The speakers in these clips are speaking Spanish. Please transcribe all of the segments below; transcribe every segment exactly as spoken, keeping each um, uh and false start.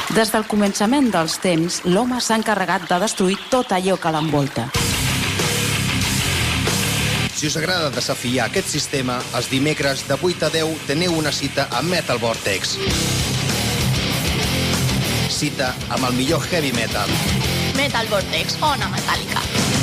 Des del començament dels temps, l'home s'ha encarregat de destruir tot allò que l'envolta. Si us agrada desafiar aquest sistema, els dimecres de vuit a deu teniu una cita a Metal Vortex. Cita amb el millor heavy metal. Metal Vortex, Ona Metàl·lica.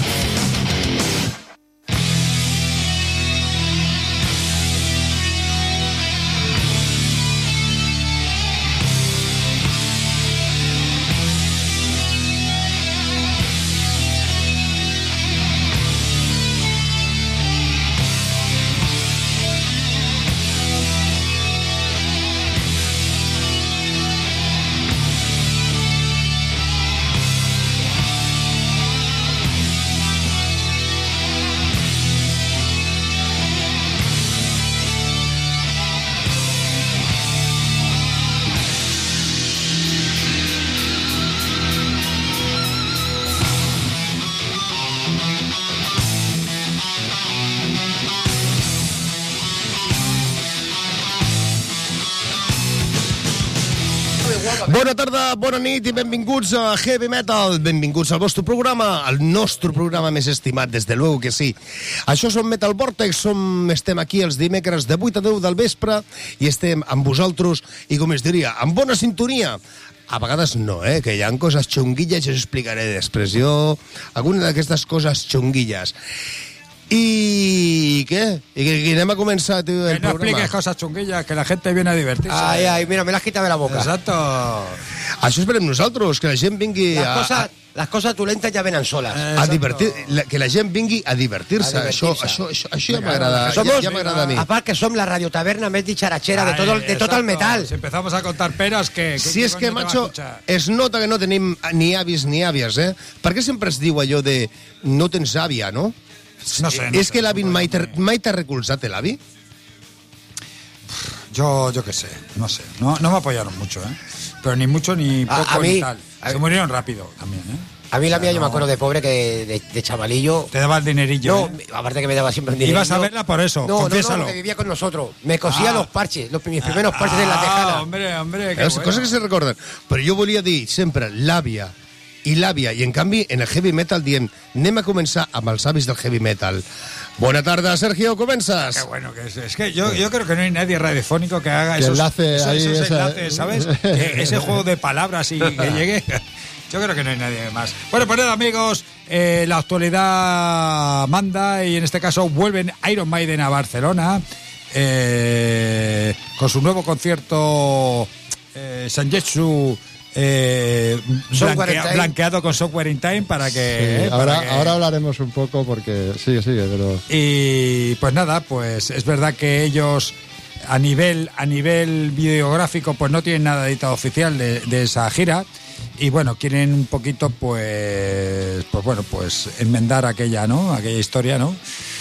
Bona tarda, bona nit i benvinguts a Heavy Metal. Benvinguts al vostre programa, al nostre programa més estimat, des de luego que sí. Això som Metal Vortex, som, estem aquí els dimecres de vuit a deu del vespre i estem amb vosaltres i, com es diria, amb bona sintonia. A vegades no, eh? Que hi ha coses xunguilles, us explicaré després. Jo, alguna d'aquestes coses xunguilles. ¿Y qué? ¿Y que, que anem a començar el que no programa? expliques cosas chunguillas, que la gente viene a divertirse. Ay, ay, mira, me las quita de la boca. Exacto. Això esperem nosaltres, que la gent vingui Las a, cosas, a, las cosas tulentas ya venen solas. Eh, a divertir, la, que la gent vingui a divertir-se. A divertir-se. Això, això, això, això ja m'agrada, ja, Somos, ja m'agrada a mi. a part que som la radiotaverna més dicharachera de, Ay, todo, de tot el exacto. metal. Si empezamos a contar peras, que... Si és que, macho, es nota que no tenim ni avis ni àvies, eh? Per què sempre es diu allò de no tens àvia, no? No sé, no és sé, que l'avi no mai sé. t'ha mai t'ha recolzat l'avi? Yo, yo qué sé, no sé. No, no me apoyaron mucho, ¿eh? Pero ni mucho ni poco A- a mí- ni tal. a- Se murieron rápido también, ¿eh? A mí la O sea, mía, yo me no- acuerdo de pobre que de, de chavalillo. Te daba el dinerillo. No, ¿eh? aparte que me daba siempre un dinero. Ibas a verla por eso, No, confiésalo. no, no, que vivía con nosotros. Me cosía Ah. los parches, los, mis primeros parches en la tejada. Ah, hombre, hombre, qué Veus, bueno. coses que se recorden. Però jo volia dir sempre l'àvia i l'àvia, i en canvi en el heavy metal diem anem a començar amb els avis del heavy metal. Bona tarda, Sergio, comences? Qué bueno que es. Es que yo, yo creo que no hay nadie radiofónico que haga Que esos, enlace esos, ahí esos esa- enlaces, ¿sabes? Que ese juego de palabras y que llegue. Yo creo que no hay nadie más. Bueno, pues nada, amigos, eh, la actualidad manda y en este caso vuelven Iron Maiden a Barcelona eh, con su nuevo concierto eh, Sanjetsu eh, Software in blanquea- Time. blanqueado con Software in Time para que... Sí, eh, para ahora, que- ahora hablaremos un poco porque sigue, sigue, pero Y pues nada, pues es verdad que ellos a nivel a nivel videográfico pues no tienen nada editado oficial de, de esa gira y bueno, quieren un poquito pues pues bueno, pues enmendar aquella, ¿no? Aquella historia, ¿no?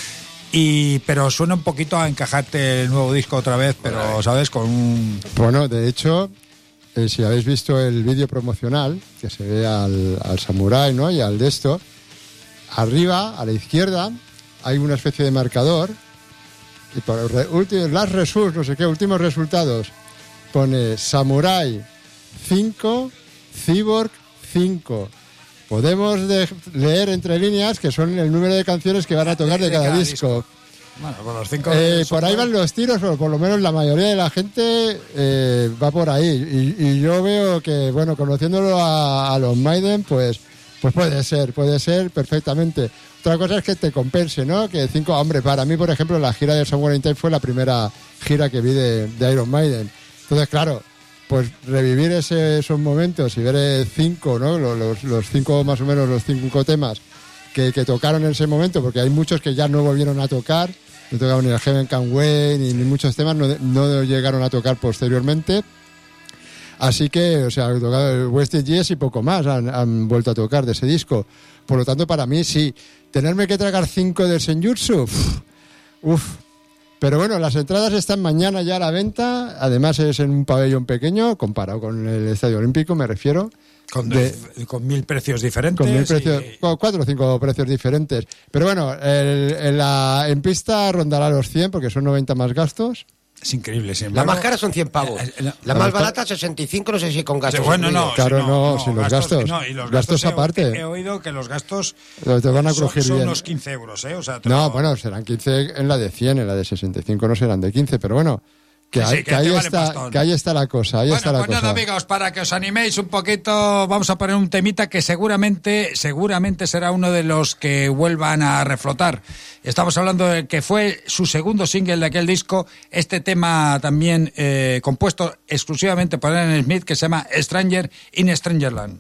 Y pero suena un poquito a encajarte el nuevo disco otra vez, pero sabes, con un bueno, de hecho, eh, si habéis visto el vídeo promocional que se ve al, al samurái, ¿no? Y al de esto, arriba a la izquierda hay una especie de marcador y por re- ulti- last results, no sé qué, últimos resultados, pone Samurai cinco, Cyborg cinco. Podemos de- leer entre líneas que son el número de canciones que van a tocar de, de cada, cada disco. bueno, con los cinco Eh, son- por ahí van los tiros, o por lo menos la mayoría de la gente eh, va por ahí. Y, y yo veo que, bueno, conociéndolo a, a los Maiden, pues, pues puede ser, puede ser perfectamente. Otra cosa es que te compense, ¿no? Que cinco, hombre, para mí, por ejemplo, la gira de Somewhere in Time fue la primera gira que vi de, de Iron Maiden. Entonces, claro, pues revivir ese- esos momentos y ver eh, cinco, ¿no? Los, los, los cinco, más o menos, los cinco temas que, que tocaron en ese momento, porque hay muchos que ya no volvieron a tocar, no tocaban ni el Heaven Can Wait, ni, ni muchos temas, no, no llegaron a tocar posteriormente. Así que, o sea, han tocado el Wasted Years y poco más han, han vuelto a tocar de ese disco. Por lo tanto, para mí, sí, tenerme que tragar cinco del Senjutsu, uff, uf. Pero bueno, las entradas están mañana ya a la venta, además es en un pabellón pequeño, comparado con el Estadio Olímpico, me refiero. con, de- con mil precios diferentes. Con mil precios, y- cu- cuatro o cinco precios diferentes. Pero bueno, el- en, la, en pista rondará los cien porque son noventa más gastos. Es increíble, sin La embargo. más cara son cien pavos. Eh, eh, no. La más barata, sesenta y cinco, no sé si con gastos. Sí, bueno, no, incluidos. Claro, si no, sin los gastos. no, y los Gastos he- aparte. He, oído que los gastos Te van a son, crujir son bien. unos quince euros, ¿eh? O sea, te No, lo- bueno, serán quince en la de cien, en la de sesenta y cinco no serán de quince, pero bueno, que, Sí, sí, ahí, que que ahí te vale está, pastón. que ahí está la cosa, ahí Bueno, está la pues cosa. nada, amigos, para que os animéis un poquito, vamos a poner un temita que seguramente, seguramente será uno de los que vuelvan a reflotar. Estamos hablando de que fue su segundo single de aquel disco, este tema también eh, compuesto exclusivamente por Alan Smith, que se llama Stranger in Strangerland.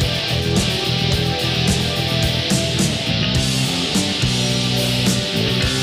Thank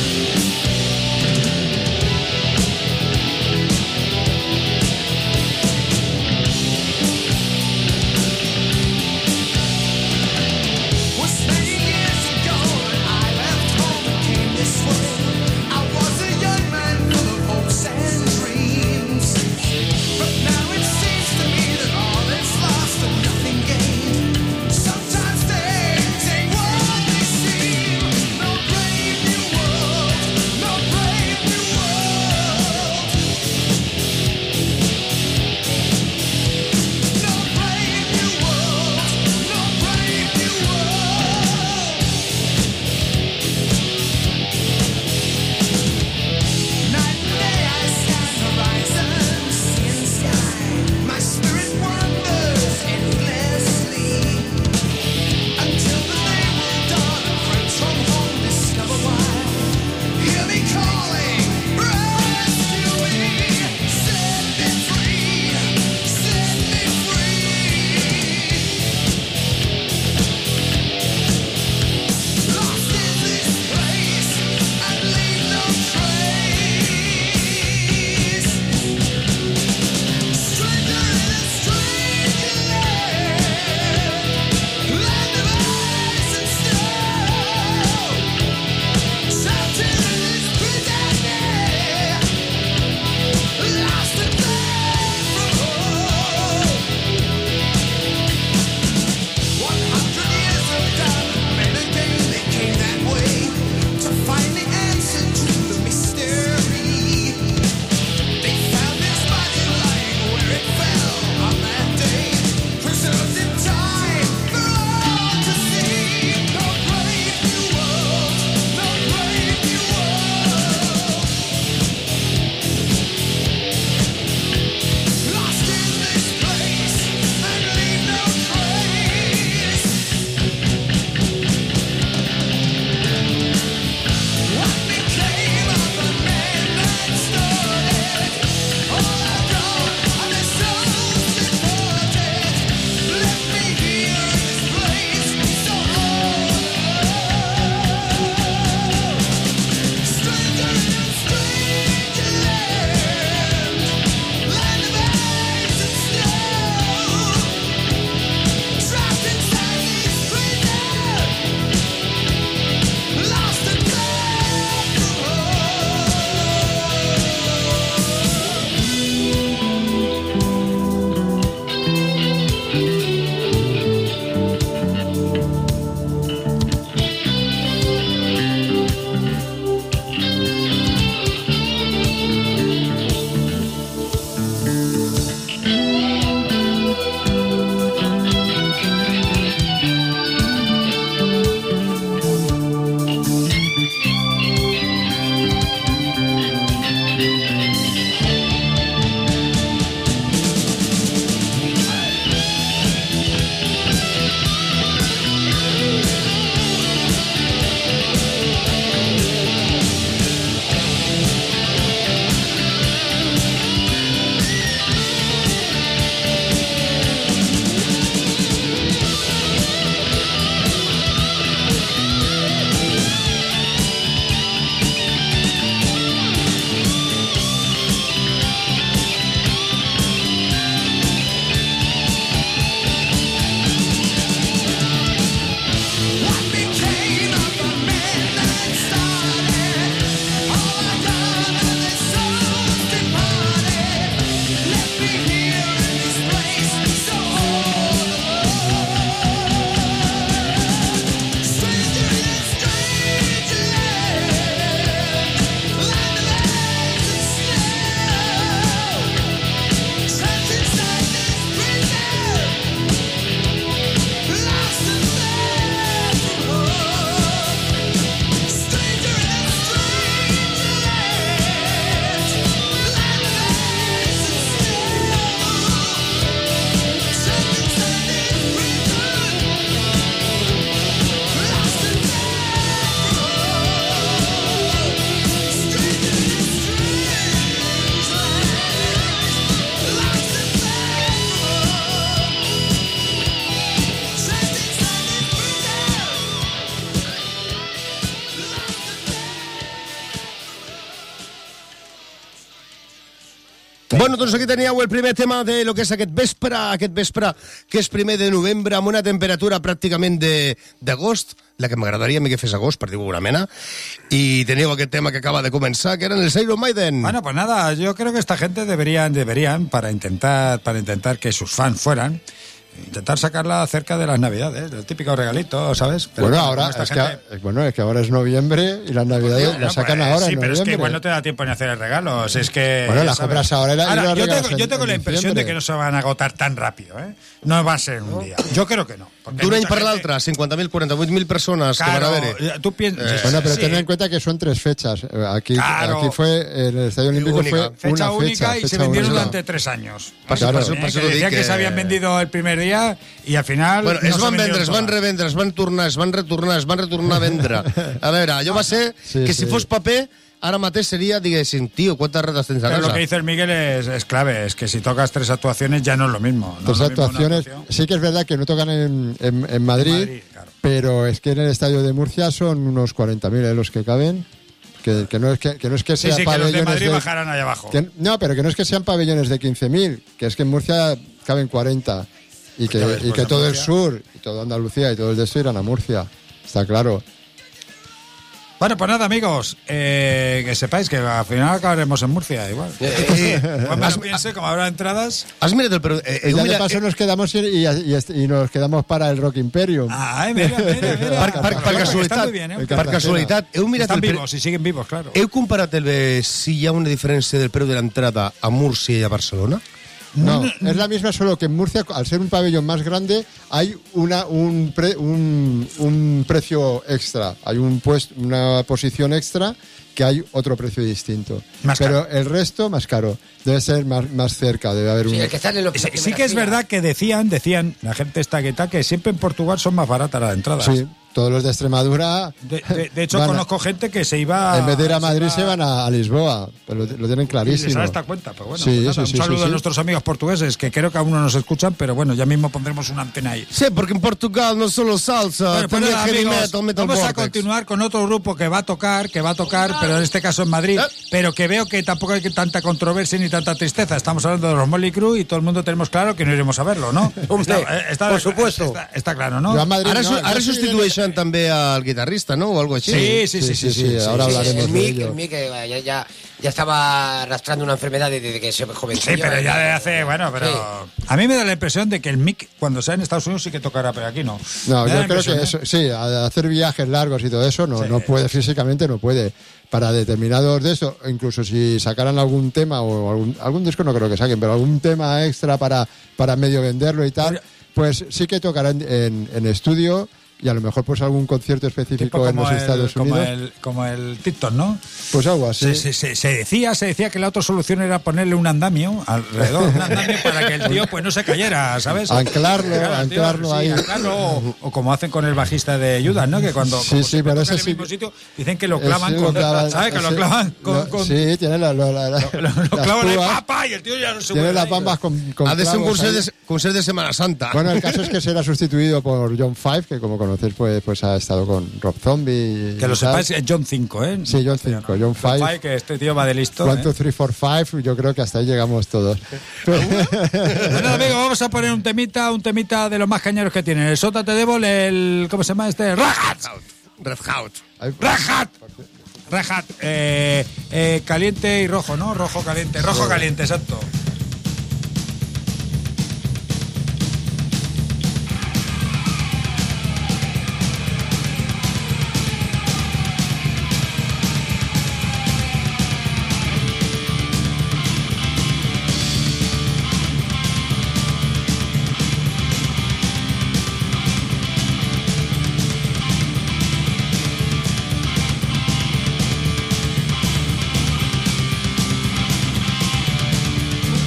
Bueno, doncs aquí teníeu el primer tema de lo que és aquest vespre, aquest vespre que és primer de novembre, amb una temperatura pràcticament de- d'agost, la que m'agradaria a mi que fes agost, per dir-ho d'alguna mena, i teníeu aquest tema que acaba de començar, que eren els Iron Maiden. Bueno, pues nada, yo creo que esta gente deberían, deberían para intentar, para intentar que sus fans fueran, intentar sacarla cerca de las Navidades, el típico regalito, ¿sabes? Pero Bueno, como ahora esta es gente- que, bueno, es que ahora es noviembre y las navidades Bueno, las sacan pues, ahora sí, en pero es que noviembre. igual no te da tiempo ni hacer el regalo. Es que, Bueno, las ¿sabes? compras ahora y la- y Ahora, las yo regalas tengo, en- yo tengo en la impresión diciembre. de que no se van a agotar tan rápido, ¿eh? No va a ser un día. Yo creo que no. porque hay D'un any mucha per gente- l'altre, cinquanta mil, quaranta-vuit mil persones Claro, que van a haver. tú piensas. Bueno, pero sí. ten en cuenta que son tres fechas. Eh, Aquí, Claro. aquí fue, en el Estadio Olímpico Única. fue Fecha una única fecha. y se fecha vendieron única. durante tres años. Per Claro. per això- per Eh, això que t'ho dic decían que... que... se habían vendido el primer día y al final. Bueno, no es se van vendieron vendre, es van todas. revendre, es van tornar, es van retornar, es van retornar a vendre. A veure, allò va ser Sí, que sí. si fos paper, ara mateix seria, diguéssim, tio, quantes rates tens a Pero lo casa? que dice el Miguel es, es clave, es que si tocas tres actuaciones ya no es lo mismo. No Tres es lo mismo una actuaciones. actuación. Sí que es verdad que no tocan en, en, en Madrid, Madrid, claro. pero es que en el Estadio de Murcia son unos cuarenta mil eh, los que caben. Que, que, no es que, que no es que Sí, sean sí, que los de pabellones Madrid de- bajarán allá abajo. que- no, pero que no es que sean pabellones de quince mil, que es que en Murcia caben cuarenta. Y que, Ya ves, y pues que en todo el Murcia- sur, y todo Andalucía y todo el de esto irán a Murcia. Está claro. Bueno, pues nada, amigos, eh, que sepáis que al final acabaremos en Murcia, igual. Igual me lo piense, como habrá entradas. Has mirat el... Però, eh, Y heu ya de mirat, paso nos quedamos y, y, y est- y nos quedamos para el Rock Imperium. Ay, mira, mira, mira. per, per, per Está casualitat, muy bien, ¿eh? per casualitat, heu mirat Están el... pre- vivos y siguen vivos, claro. Heu comparat el, eh, si hi ha una diferència del preu de l'entrada a Múrcia i a Barcelona? No, es la misma, solo que en Murcia, al ser un pabellón más grande, hay una, un, pre- un, un precio extra. Hay un puesto, una posición extra que hay otro precio distinto. Más Pero el resto, más caro. Debe ser más, más cerca, debe haber un... Sí, el que está en el Sí, sí que es verdad que decían, decían, la gente está que tal, que siempre en Portugal son más baratas las entradas. Sí, todos los de Extremadura... De, de- de hecho, van a- conozco gente que se iba... en vez de ir a se Madrid iba- se van a, a Lisboa, pero lo, lo tienen Y les clarísimo. da esta cuenta, pero bueno, Sí, pues nada, sí, un sí, saludo sí, a sí. nuestros amigos portugueses, que creo que aún no nos escuchan, pero bueno, ya mismo pondremos una antena ahí. Sí, porque en Portugal no solo salsa, Bueno, pues también nada, heavy amigos, metal, metal vamos a vortex. continuar con otro grupo que va a tocar, que va a tocar, pero en este caso en Madrid, pero que veo que tampoco hay tanta controversia ni tanta tristeza. Estamos hablando de los Motley Crue y todo el mundo tenemos claro que no iremos a verlo, ¿no? Hombre, eh, por supuesto. Está, está claro, ¿no? Yo a Madrid Ara, no, su- yo ara soy substitueixen també al guitarrista, no? O algo així. Sí, sí, sí, sí, sí, sí, ahora sí, hablaremos el de Mick, ello. el Mick, eh, ya, ya, ya estaba arrastrando una enfermedad desde que se jovencillo. Sí, pero ya de hace, bueno, pero Sí. a mí me da la impresión de que el Mick cuando sea en Estados Unidos sí que tocará, pero aquí no. No, Me da yo la creo impresión, que ¿eh? eso, sí, a- hacer viajes largos y todo eso no, Sí. no puede, físicamente no puede. Para determinados de eso, incluso si sacaran algún tema o algún, algún disco no creo que saquen, pero algún tema extra para, para medio venderlo y tal, Pero- pues sí que tocarán en, en estudio y a lo mejor pues algún concierto Tipo específico en como los el, Estados como Unidos. el, como el TikTok, ¿no? Pues algo así. Se, se- se- se decía, se decía que la otra solución era ponerle un andamio alrededor, un andamio para que el tío pues no se cayera, ¿sabes? Anclarlo, Claro, el tío, anclarlo sí, ahí. anclarlo, o, o como hacen con el bajista de Judas, ¿no? Que cuando Sí, como sí, siempre pero toca ese en el sí mismo que- sitio, dicen que lo Ese clavan lo con, clavan- ¿sabes? Que lo ese- clavan con, lo- con- Sí, tiene la, la- la- la- lo, lo las clavan en púas, papa y el tío ya no se tiene mueve las ahí. bambas con, con Ha de ser un clavos concert ahí. de, concert de Semana Santa. Bueno, el caso es que será sustituido por John Five, que como conocéis pues, pues ha estado con Rob Zombie. y Que lo tal. sepáis, es John cinco, ¿eh? Sí, John cinco, John Five. que este tío va de listo. One, ¿eh? two, three, four, five, yo creo que hasta ahí llegamos todos. Bueno, amigo, vamos a poner un temita, un temita de los más cañeros que tienen. El Sótate Devil, el... ¿Cómo se llama este? ¡Rahat! Red Hot. Ay, ¡Rahat! Rahat. Eh, eh, caliente y rojo, ¿no? Rojo caliente. Rojo caliente, exacto. Thank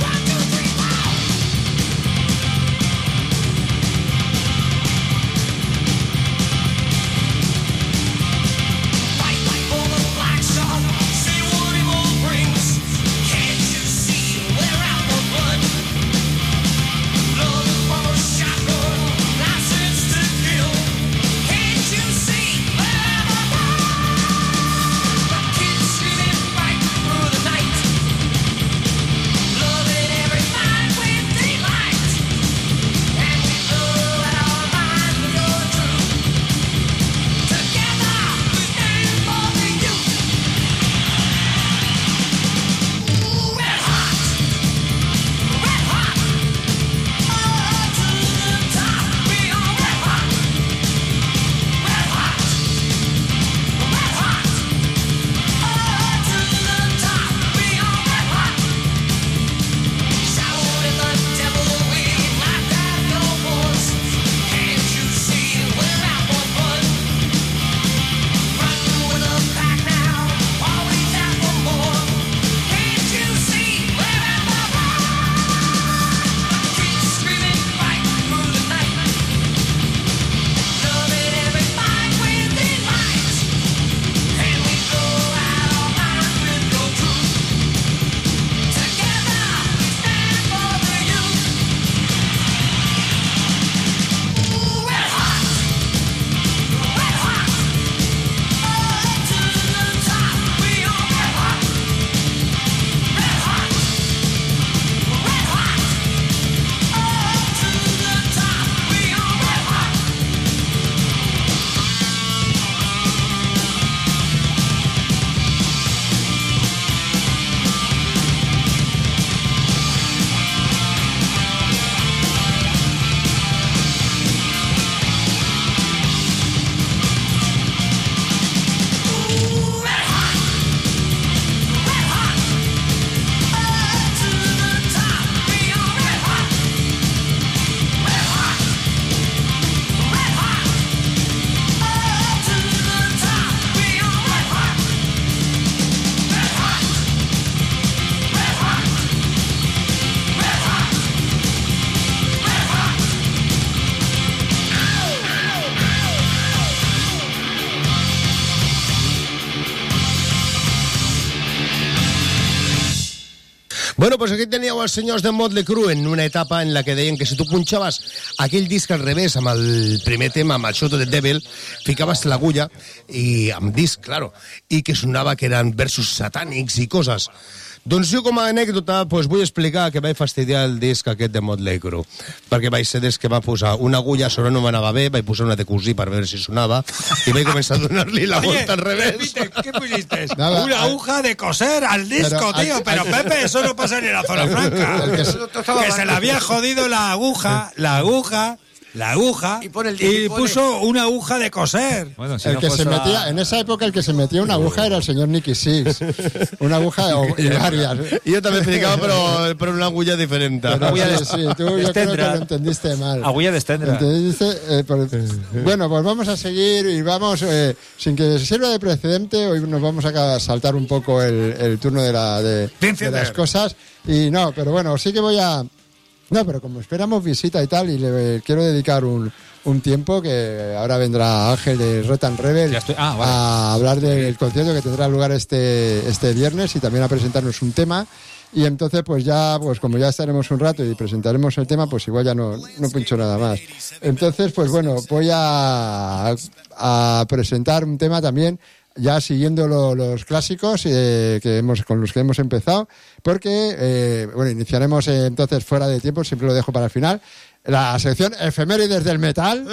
Bueno, pues aquí teníeu els senyors de Motley Crue en una etapa en la que deien que si tu punxaves aquell disc al revés amb el primer tema, amb el Shot of the Devil, ficaves l'agulla i amb disc, claro, i que sonava que eren versos satànics i coses. Doncs jo, com a anècdota, pues, vull explicar que vaig fastidiar el disc aquest de Motley Crue, perquè vaig ser des que va posar una agulla, sobre no m'anava bé, vaig posar una de cosí per veure si sonava, i vaig començar a donar-li la volta al revés. Repite, ¿qué pusiste? Nada, una aguja de coser al disco, pero, tío. al, Pero, al, Pepe, eso no pasa ni en la zona franca. que se, que se le había jodido la aguja, la aguja... La aguja Y pone el y, y pone... puso una aguja de coser. Bueno, si el no que se fuese metía, a... en esa época el que se metía una aguja era el señor Nicky Six. Una aguja o, y varias. Jo també explicava, però per una agulla diferent. Pero Agulla sí, de- sí, tú yo creo que Stendra. lo entendiste mal. Agulla de Stendra. Entendiste, eh, por- bueno, pues vamos a seguir y vamos, eh, sin que sirva de precedente, hoy nos vamos a saltar un poco el, el turno de, la, de, de las cosas. Y no, pero bueno, sí que voy a... No, pero como esperamos visita y tal, y le quiero dedicar un, un tiempo que ahora vendrá Ángel de Rotan Rebel Ya estoy- ah, vale. a hablar del concierto que tendrá lugar este, este viernes y también a presentarnos un tema. Y entonces, pues ya, pues como ya estaremos un rato y presentaremos el tema, pues igual ya no, no pincho nada más. Entonces, pues bueno, voy a, a presentar un tema también, ya siguiendo lo- los clásicos eh, que hemos, con los que hemos empezado, porque, eh, bueno, iniciaremos eh, entonces fuera de tiempo, siempre lo dejo para el final, la sección Efemérides del Metal.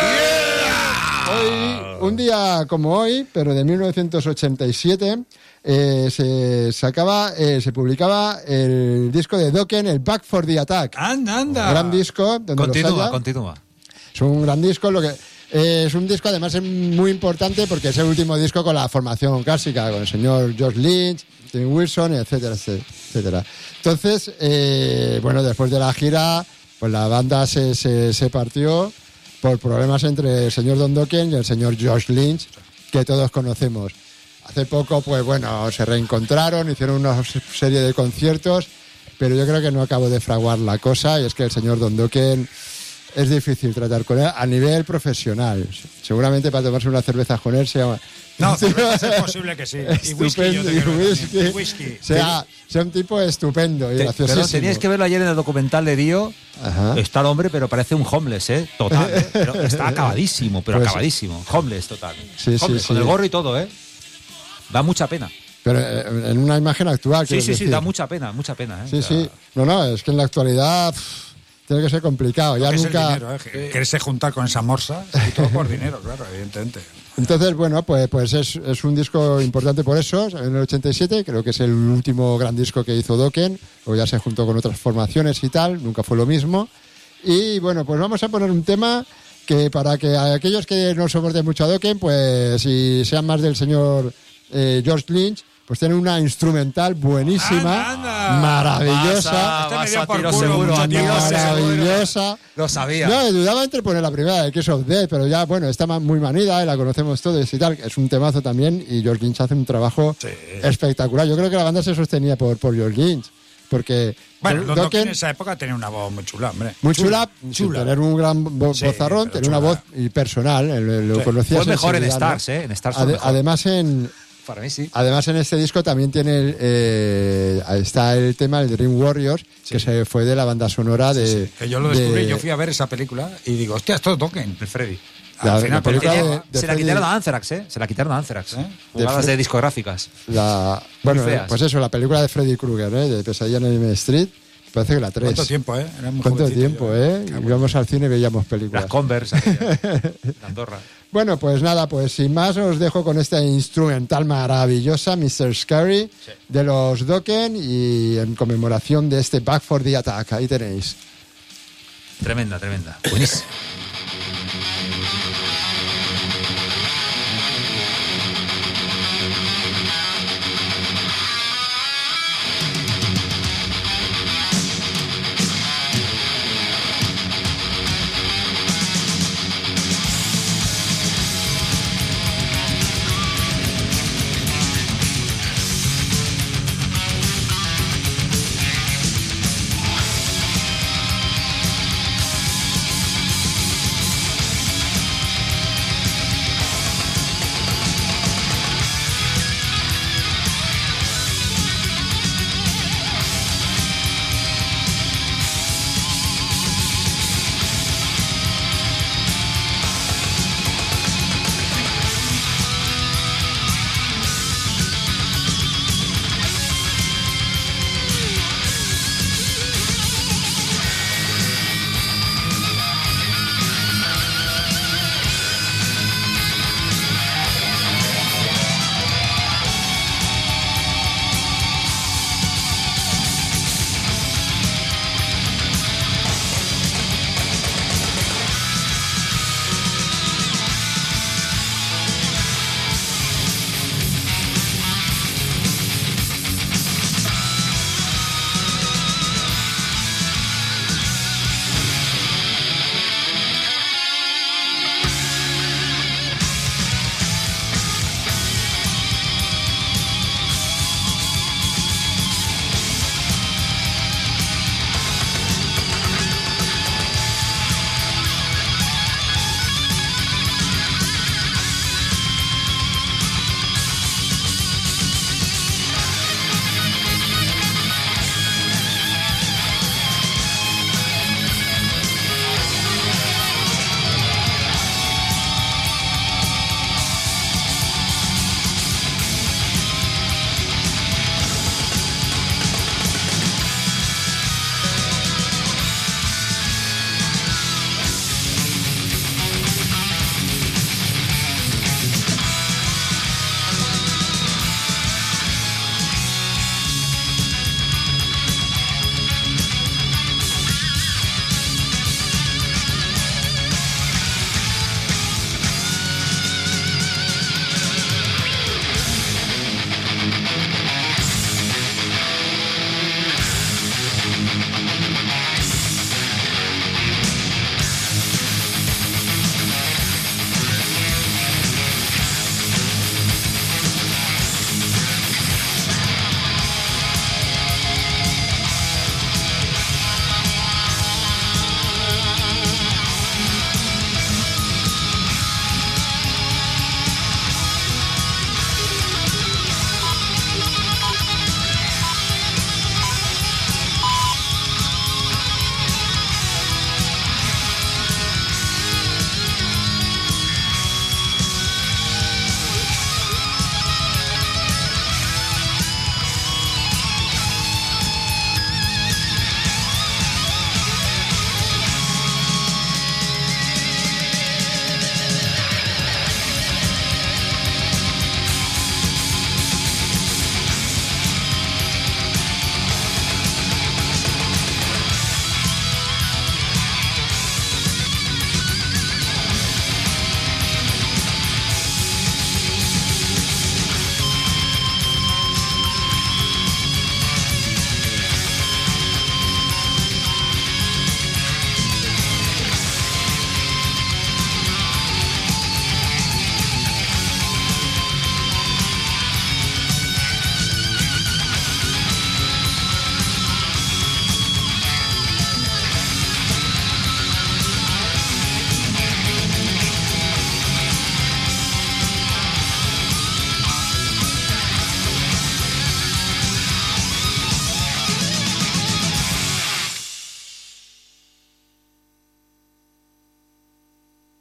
Hoy, un día como hoy, pero de mil novecientos ochenta y siete, eh, se sacaba, eh, se publicaba el disco de Dokken, el Back for the Attack. Anda, anda. Un gran disco. Donde los Continúa, haya. continúa. Es un gran disco, lo que eh, es un disco además es muy importante porque es el último disco con la formación clásica, con el señor George Lynch, Tim Wilson, etcétera, etcétera. Entonces, eh, bueno, después de la gira, pues la banda se, se, se partió por problemas entre el señor Don Dokken y el señor George Lynch, que todos conocemos. Hace poco, pues bueno, se reencontraron, hicieron una serie de conciertos, pero yo creo que no acabó de fraguar la cosa, y es que el señor Don Dokken es difícil tratar con él a nivel profesional. Seguramente para tomarse una cerveza con él sea... No, cerveza es posible que sí. Y whisky, yo estupendo, te y quiero whisky, decir. Whisky. Sea, sea un tipo estupendo y Te- graciosísimo. pero teníais que verlo ayer en el documental de Dio. Ajá. Está el hombre, pero parece un homeless, ¿eh? Total, ¿eh? Pero está acabadísimo, pero Pues- acabadísimo. Homeless, total. Sí, sí, Homeless, sí. con el gorro y todo, ¿eh? Da mucha pena. Pero eh, en una imagen actual, Sí, quiero sí, sí, decir. da mucha pena, mucha pena, ¿eh? Sí, O sea, sí. No, no, es que en la actualidad pff, tiene que ser complicado. Ya Que es el nunca... dinero, ¿eh? Que- Quererse juntar con esa morsa y todo por dinero, claro, evidentemente. Entonces, bueno, pues, pues es, es un disco importante por eso, salió en el ochenta y siete, creo que es el último gran disco que hizo Dokken, o ya se juntó con otras formaciones y tal, nunca fue lo mismo. Y bueno, pues vamos a poner un tema que para que aquellos que no soporten mucho a Dokken, pues si sean más del señor eh, George Lynch, pues tienen una instrumental buenísima, Anda, anda. maravillosa, Este me vas dio a por tiro culo seguro, mucho a tiro tiempo. maravillosa. Lo sabía. No, dudaba entre poner la primera de Kiss of Death, pero ya, bueno, está ma- muy manida y la conocemos todos y tal. Es un temazo también y George Lynch hace un trabajo espectacular. Yo creo que la banda se sostenía por, por George Lynch, porque Bueno, Don Don Dokken Dokken, en esa época tenía una voz muy chula, hombre. muy chula, sin chula. tener un gran vo- Sí, vozarrón, pero tenía una chula. voz y personal, eh, lo, lo Sí. conocías Fue mejor en enseguida, ¿no? Stars, ¿eh? En Stars fue Ade- mejor. Además en... Para mí sí. Además, en este disco también tiene el, eh, está el tema, el Dream Warriors, que se fue de la banda sonora de... Que yo lo descubrí, de- yo fui a ver esa película y digo, hostia, esto es Dokken, el Freddy. La- Al final, la pero película tenía- de- de Se la Freddy- quitaron a Anthrax, ¿eh? Se la quitaron a Anthrax. ¿Eh? Jugadas Fre- de discográficas. La, bueno, feas. pues eso, la película de Freddy Krueger, ¿eh? De Pesadilla en Elm Street, parece que la tres. ¿Cuánto tiempo, eh? Era muy ¿Cuánto jovencito tiempo, yo, eh? Qué bueno. Íbamos al cine y veíamos películas. Las Converse, aquellas, de Andorra. Bueno, pues nada, pues sin más os dejo con esta instrumental maravillosa, mister Scary, de los Dokken, y en conmemoración de este Back for the Attack. Ahí tenéis. Tremenda, tremenda. Buenísimo. Thank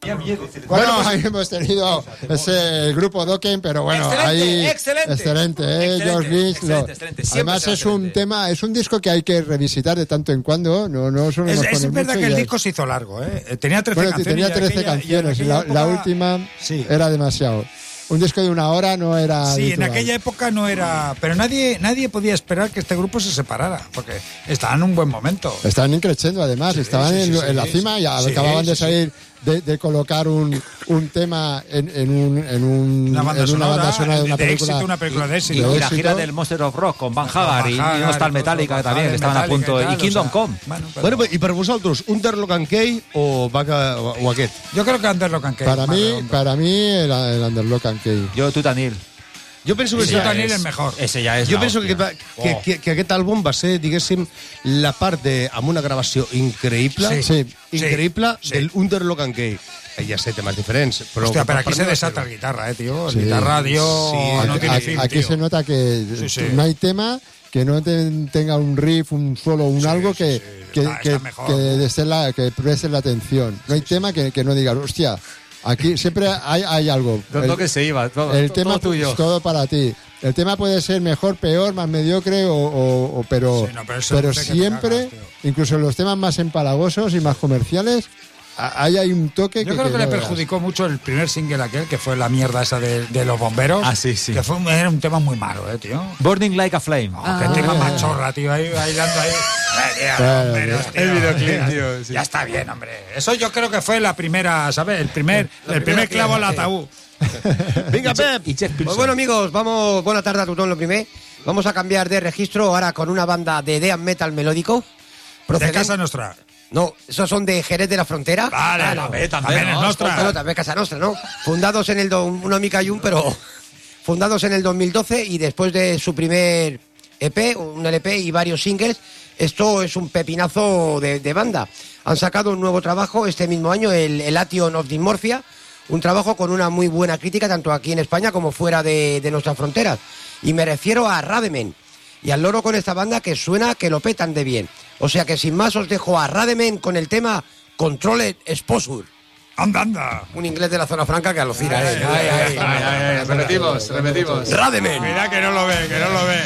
Bueno, ahí hemos tenido ese grupo Dokken, pero bueno, excelente, ahí excelente, excelente, ¿eh? excelente, George Lynch, excelente, lo- excelente. Siempre Además será es un excelente. tema, es un disco que hay que revisitar de tanto en cuando, no, no Es, solemos es poner verdad mucho que el y es- disco se hizo largo, ¿eh? Tenía trece Bueno, canciones. tenía y trece aquella- y en canciones y la, aquella la época- última Sí. era demasiado. Un disco de una hora no era Sí, en habitual. aquella época no era. Pero nadie nadie podía esperar que este grupo se separara, porque estaban en un buen momento. Estaban increciendo además, estaban sí, en, sí, en la sí, cima y sí, acababan sí, de sí. salir de, de colocar un, un tema en, en, un, en, un, Una banda en una sonora, banda sonora de una de película. éxito, una película de Y, éxito. y la éxito. gira del Monster of Rock con Van Con Hagar y, Van y unos Hagar tal y Metallica cosas, también, que estaban a Metallica punto. y Y, tal, Kingdom o sea, Come. Bueno, pero Bueno, i per vosaltres, Underlock and Key o, Vaca, o, o aquest? yo creo que Underlock and Key. Para más mí, redondo. para mí el, el Underlock and Key. Yo, tú, Daniel. Jo penso que, Sí, ja Daniel és- és mejor. Ese ya es Jo la penso que, hostia. va- que, que, que aquest àlbum va ser, diguéssim, la part de, amb una gravació increïble, Sí. Sí. increïble Sí. del Underlock and Key. Ja sé, temes diferents, però... Hostia, pero per aquí mi se va desata ser- la guitarra, eh, tío. Sí. La guitarra, Dios, Sí, no Aquí, tiene aquí- fin, aquí tío. se nota que Sí, sí. no hay tema que no te- tenga un riff, un solo, un Sí, algo sí, que, sí. que, Está- que, está mejor. que desde la, que preste la atención. No hay tema que, que no digas, hostia, aquí siempre hay, hay algo. Todo El- que se iba, todo, el todo tema tuyo. es todo para ti. El tema puede ser mejor, peor, más mediocre, o, o- o- pero, Sí, no, pero eso pero no sé qué te siempre, cagas, tío. incluso en los temas más empalagosos y más comerciales, a- ahí hay un toque Yo que, creo que, le no veas. perjudicó mucho el primer single aquel, que fue la mierda esa de, de los bomberos. Ah, sí, sí. Que fue un, era un tema muy malo, eh, tío. Burning Like a Flame. Oh, qué tema machorra, tío, ahí bailando ahí. Eh, tío, Bueno, bomberos, tío. tío. El videoclip, Ya- tío, sí. Ya está bien, hombre. Eso yo creo que fue la primera, ¿sabes? El primer, el primer clavo al ataúd. Vinga, Pep! Y Jeff Pues Pilson. bueno, amigos, vamos. Buena tarde a tothom, lo primer. Vamos a cambiar de registro ahora con una banda de death metal melódico. De Proceden- casa nuestra. No, esos son de Jerez de la Frontera. Vale, Ah, no. también, también es No, nuestra. también casa nuestra, ¿no? Fundados en el... do- una mica y un, pero... Fundados en el dos mil doce y después de su primer E P, un L P y varios singles, esto es un pepinazo de, de banda. Han sacado un nuevo trabajo este mismo año, el, el Ation of Dysmorphia, un trabajo con una muy buena crítica tanto aquí en España como fuera de, de nuestras fronteras. Y me refiero a Rademen y al loro con esta banda que suena que lo petan de bien. O sea que sin más os dejo a Rademen con el tema Controlled Exposure. Anda, anda. Un inglés de la zona franca que alucina, ¿eh? Ay, ay, ay. repetimos, repetimos. Rademen. Mira que no lo ve, que no lo ve.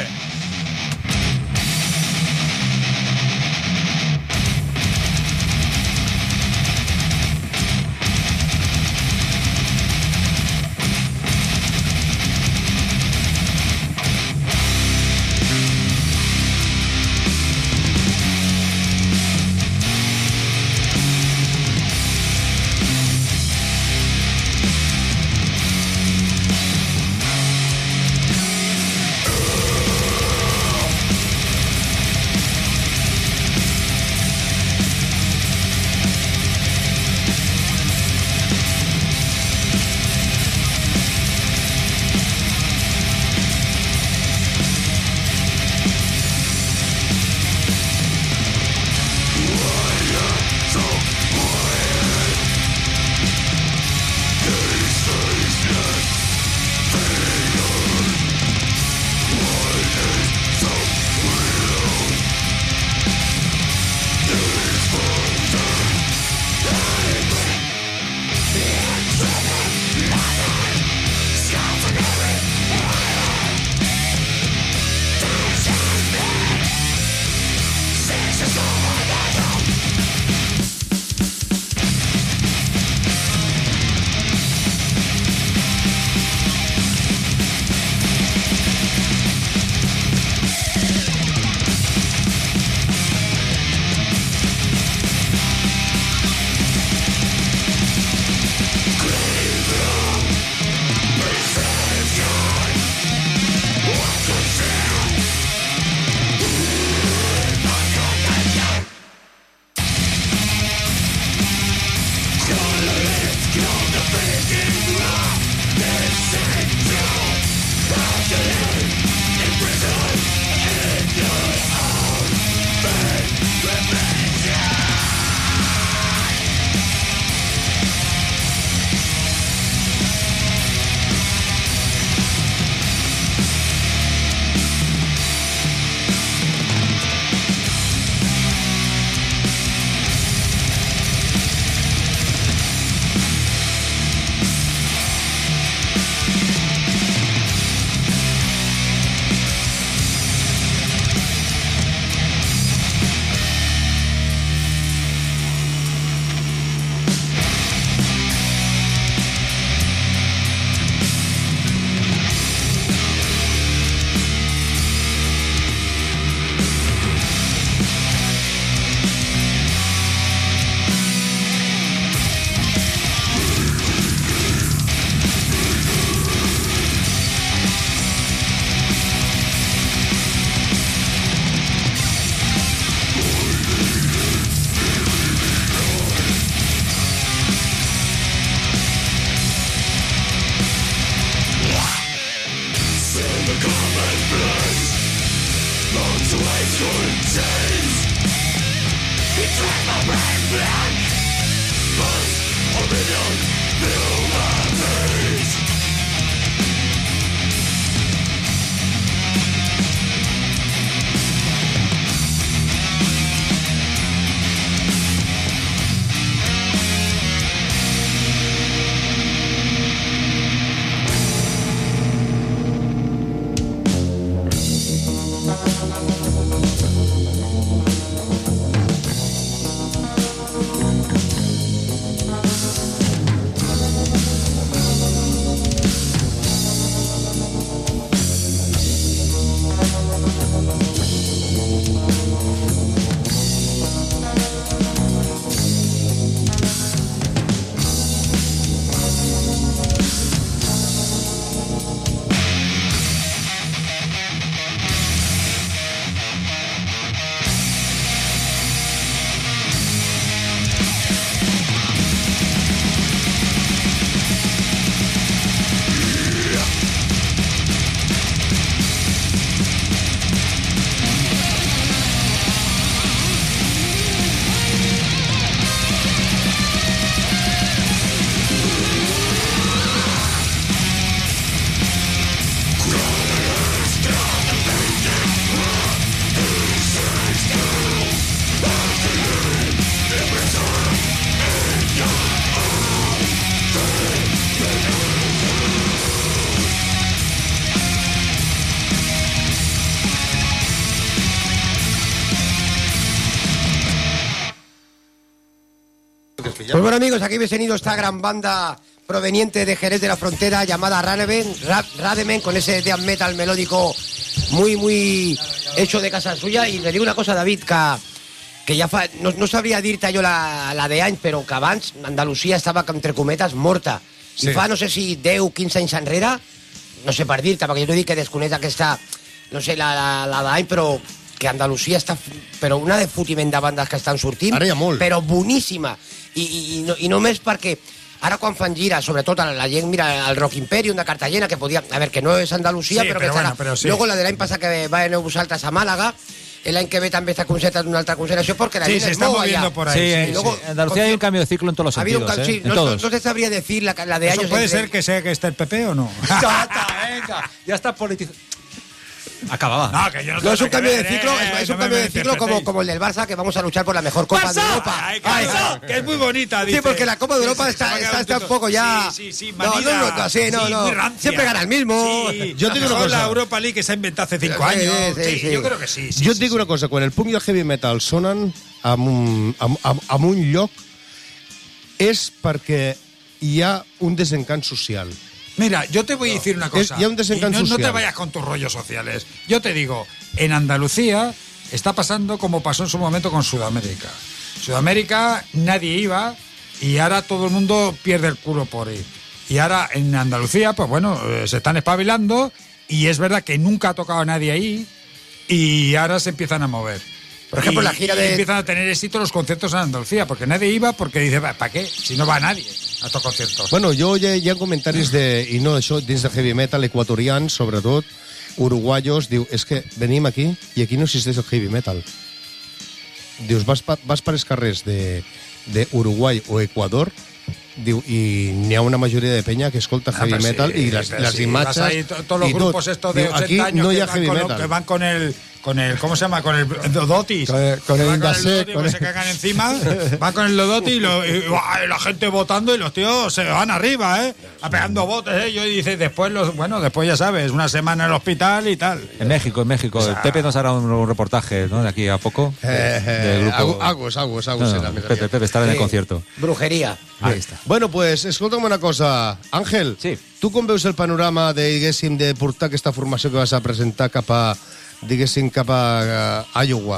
Controlled Pues bueno, amigos, aquí habéis tenido esta gran banda proveniente de Jerez de la Frontera llamada Rademen, Rademen, con ese death metal melódico muy, muy hecho de casa suya. Y le digo una cosa, David, que, que ja fa, no, no sabria dir-te jo la, la d'anys, però que abans Andalusia estava, entre cometes, morta. I sí. fa, no sé si deu o quinze anys enrere, no sé per dir-te, perquè jo no dic que desconeix aquesta, no sé, la, la, la d'any, però que Andalusia està, però una de fotiment de bandes que estan sortint, però boníssima. I, i, i, no, i només perquè ara quan fan gira, sobretot la gent mira el Rock Imperium de Cartagena, que podia, a ver, que no és Andalusia, sí, però, però que bueno, estarà. però sí. Luego la de l'any passat que va aneu vosaltres a Màlaga, l'any que ve també està concertat una altra concentració, porque la sí, gente se es está nueva moviendo ya. por ahí. Sí, Sí, sí, luego, sí. En Andalucía hay un cambio de ciclo en todos los sentidos, un, ¿eh? sí, En no, todos. no te sabría decir la, la de ¿Eso años. puede entre... ser que sea que esté el P P o no? Venga, ya está politizado. Acababa. No, que yo no, no es un cambio ver, de ciclo, eh, es, es no un cambio me de ciclo como, como el del Barça, que vamos a luchar por la mejor Copa ¡Barça! de Europa. Ay, que, Ay, no, que es muy bonita, dice. Sí, porque la Copa de Europa sí, está, sí, está, está un poquito. poco ya... Sí, sí, sí, no, no, no, no, sí, no, sí, no. muy rancia. Siempre gana el mismo. Sí, Yo digo una cosa. La Europa League que se ha inventado hace cinco Sí, años. sí, Sí, sí. yo creo que sí. sí jo et sí, dic sí. una cosa, quan el punk i el heavy metal sonen en un, en, en, en un lloc és perquè hi ha un desencant social. Mira, yo te voy a decir una cosa. Es- ya un y desencanto no, no te social. vayas con tus rollos sociales. Yo te digo, en Andalucía está pasando como pasó en su momento con Sudamérica. Sudamérica nadie iba y ahora todo el mundo pierde el culo por ir. Y ahora en Andalucía, pues bueno, eh, se están espabilando y es verdad que nunca ha tocado a nadie ahí y ahora se empiezan a mover. Por ejemplo, Y- la gira y de- empiezan a tener éxito los conciertos en Andalucía, porque nadie iba porque dice, ¿para qué? Si no va nadie a estos conciertos. Bueno, jo hi ha, hi ha comentaris de, i no això, dins de heavy metal, equatorians, sobretot, uruguayos, diu, és que venim aquí i aquí no existeix el heavy metal. Dius, vas, pa, vas per els carrers de, de Uruguai o Equador, diu, i n'hi ha una majoria de penya que escolta Ah, heavy pero metal sí, i les, pero les sí, imatges... vas ahí, to- todos los i grupos tot. estos de Diu, ochenta aquí años no hi que, ha van heavy con, metal. que van con el con el ¿cómo se llama? Con el Dodotis. Con el- con Que el van Indasec, Dodotis, con pues el- se cagan encima, van con el Dodoti y, lo- y, ¡guau! Y la gente votando y los tíos se van arriba, ¿eh? A pegando botes, ¿eh? Yo dice, después los, bueno, después ya sabes, una semana en el hospital y tal. En México, en México. O sea- Pepe nos hará un, un reportaje, ¿no? De aquí a poco. Eh, del eh, grupo- Agus, Agus, Agus, No, serà no, més Pepe, aviat. Pepe estará en el Sí. concierto. Brujería. Ahí está. Bueno, pues, escolta'm una cosa. Àngel, Sí. tu com veus el panorama de, diguéssim, de portar aquesta formació que vas a presentar cap a, diguéssim, cap a uh, Iowa?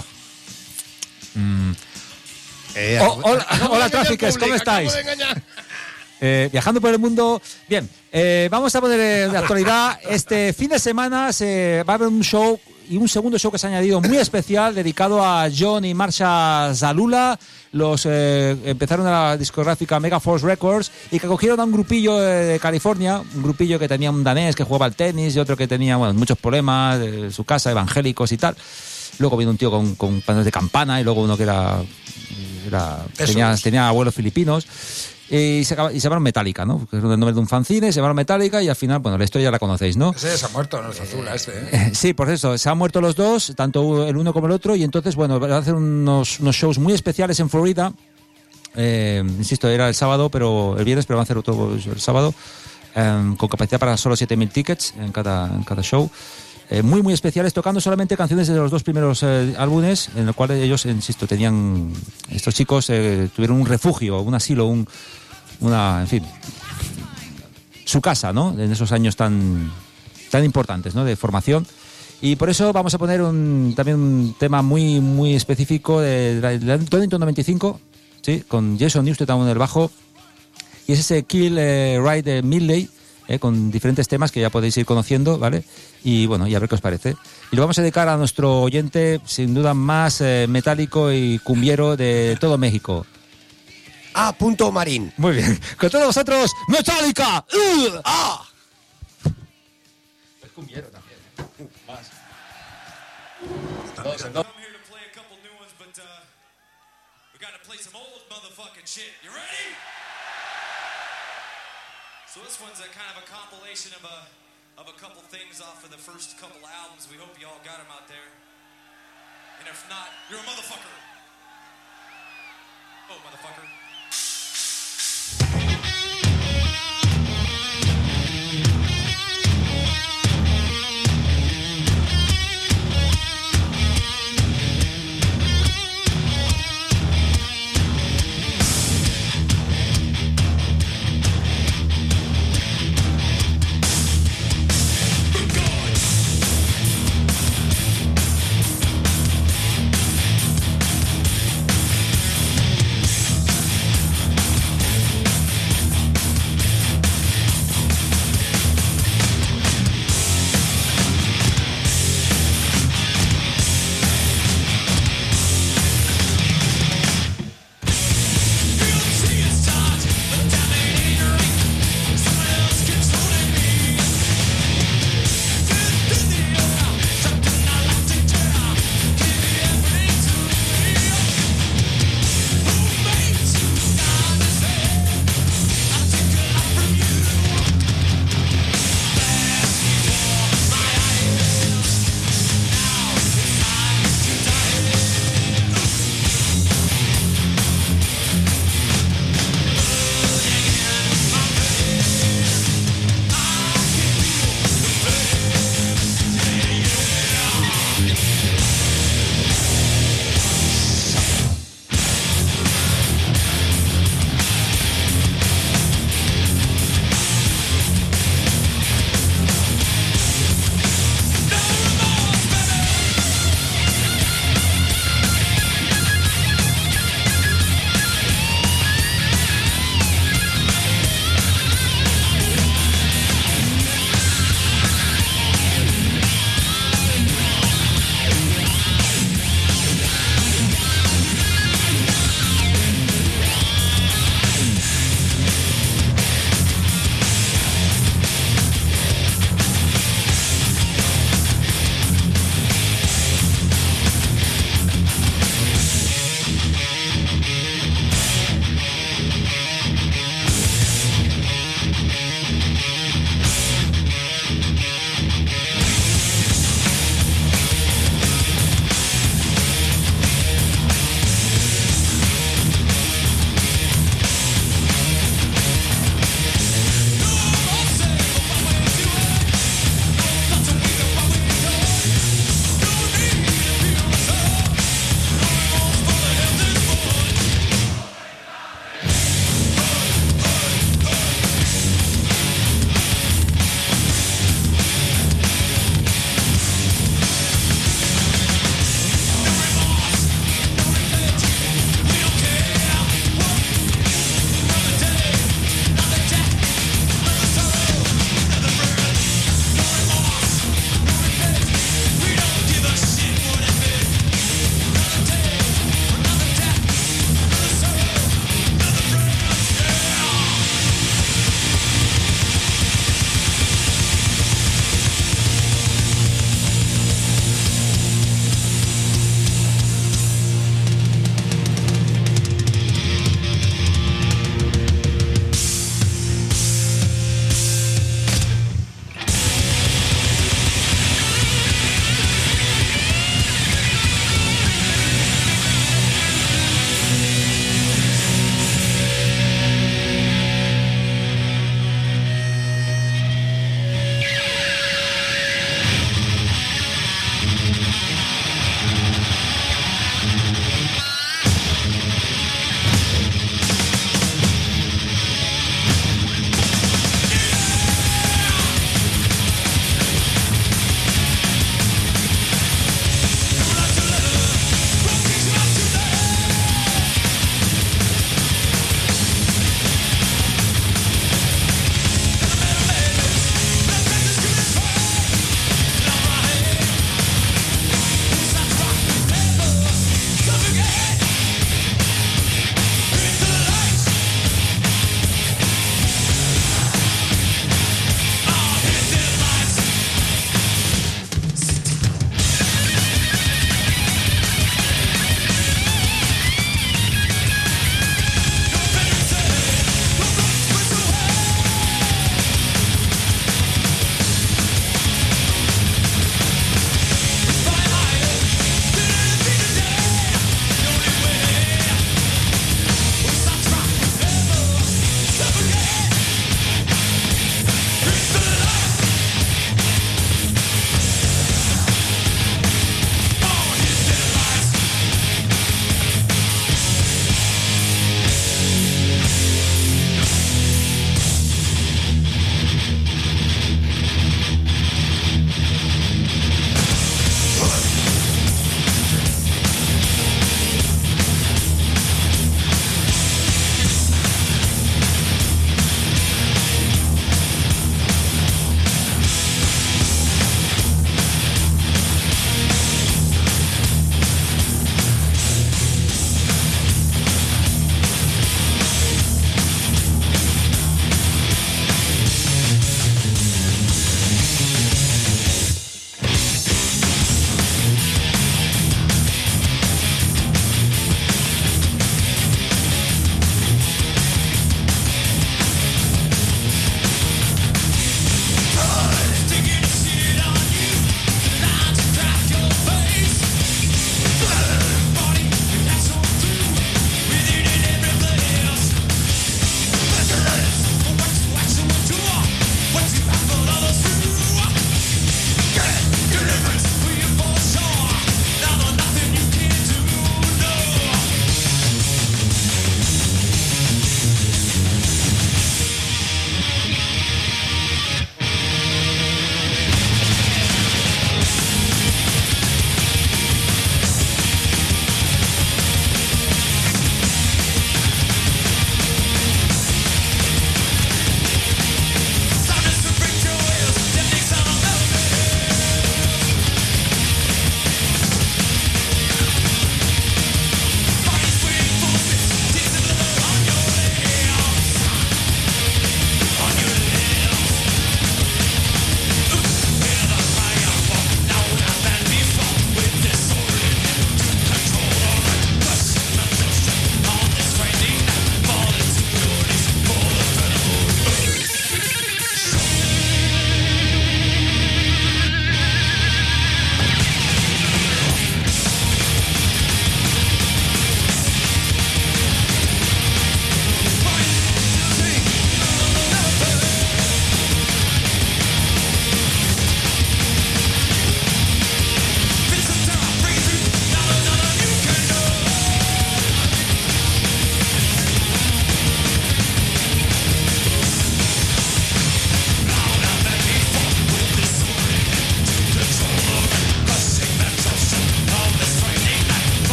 Mm. Eh, Oh, hola, acabo de hola, engañar Tráficos, al ¿cómo público, acabo estáis? de engañar. Eh, viajando por el mundo. Bien, eh, vamos a poner eh, de actualidad. Este fin de semana se va a haber un show y un segundo show que se ha añadido muy especial dedicado a John y Marsha Zalula. Los eh, empezaron a la discográfica Megaforce Records y que cogieron a un grupillo eh, de California, un grupillo que tenía un danés que jugaba al tenis y otro que tenía bueno, muchos problemas en su casa, evangélicos y tal. Luego vino un tío con, con paneles de campana y luego uno que era, era tenía, tenía abuelos filipinos. Y se, acaba- y se llamaron Metallica, ¿no? Que es el nombre de un fanzine, se llamaron Metallica y al final, bueno, la historia ya la conocéis, ¿no? Ese se ha muerto, no es azul, este, ¿eh? Eh, Sí, por eso, se han muerto los dos, tanto el uno como el otro, y entonces, bueno, van a hacer unos, unos shows muy especiales en Florida. Eh, insisto, era el sábado, pero el viernes, pero van a hacer otro el sábado, eh, con capacidad para solo siete mil tickets en cada, en cada show. Eh, muy, muy especiales, tocando solamente canciones de los dos primeros eh, álbumes, en los cuales ellos, insisto, tenían, estos chicos eh, tuvieron un refugio, un asilo, un, una, en fin, su casa, ¿no? En esos años tan, tan importantes, ¿no? De formación. Y por eso vamos a poner un, también un tema muy, muy específico de la, de la Donington noventa y cinco, ¿sí? Con Jason Newsted en el bajo. Y es ese Kill eh, Ride Midley, eh, con diferentes temas que ya podéis ir conociendo, ¿vale? Y bueno, y a ver qué os parece. Y lo vamos a dedicar a nuestro oyente, sin duda más eh, metálico y cumbiero de todo México. A. Punto Marín. Muy bien. Con todos vosotros, Metallica. ¡Uh! ¡Ah! I'm here to play a couple new ones, but uh, we gotta play some old motherfucking shit. You ready? So this one's a kind of a compilation of a of a couple things off of the first couple albums. We hope you all got them out there. And if not, you're a motherfucker. Oh, motherfucker.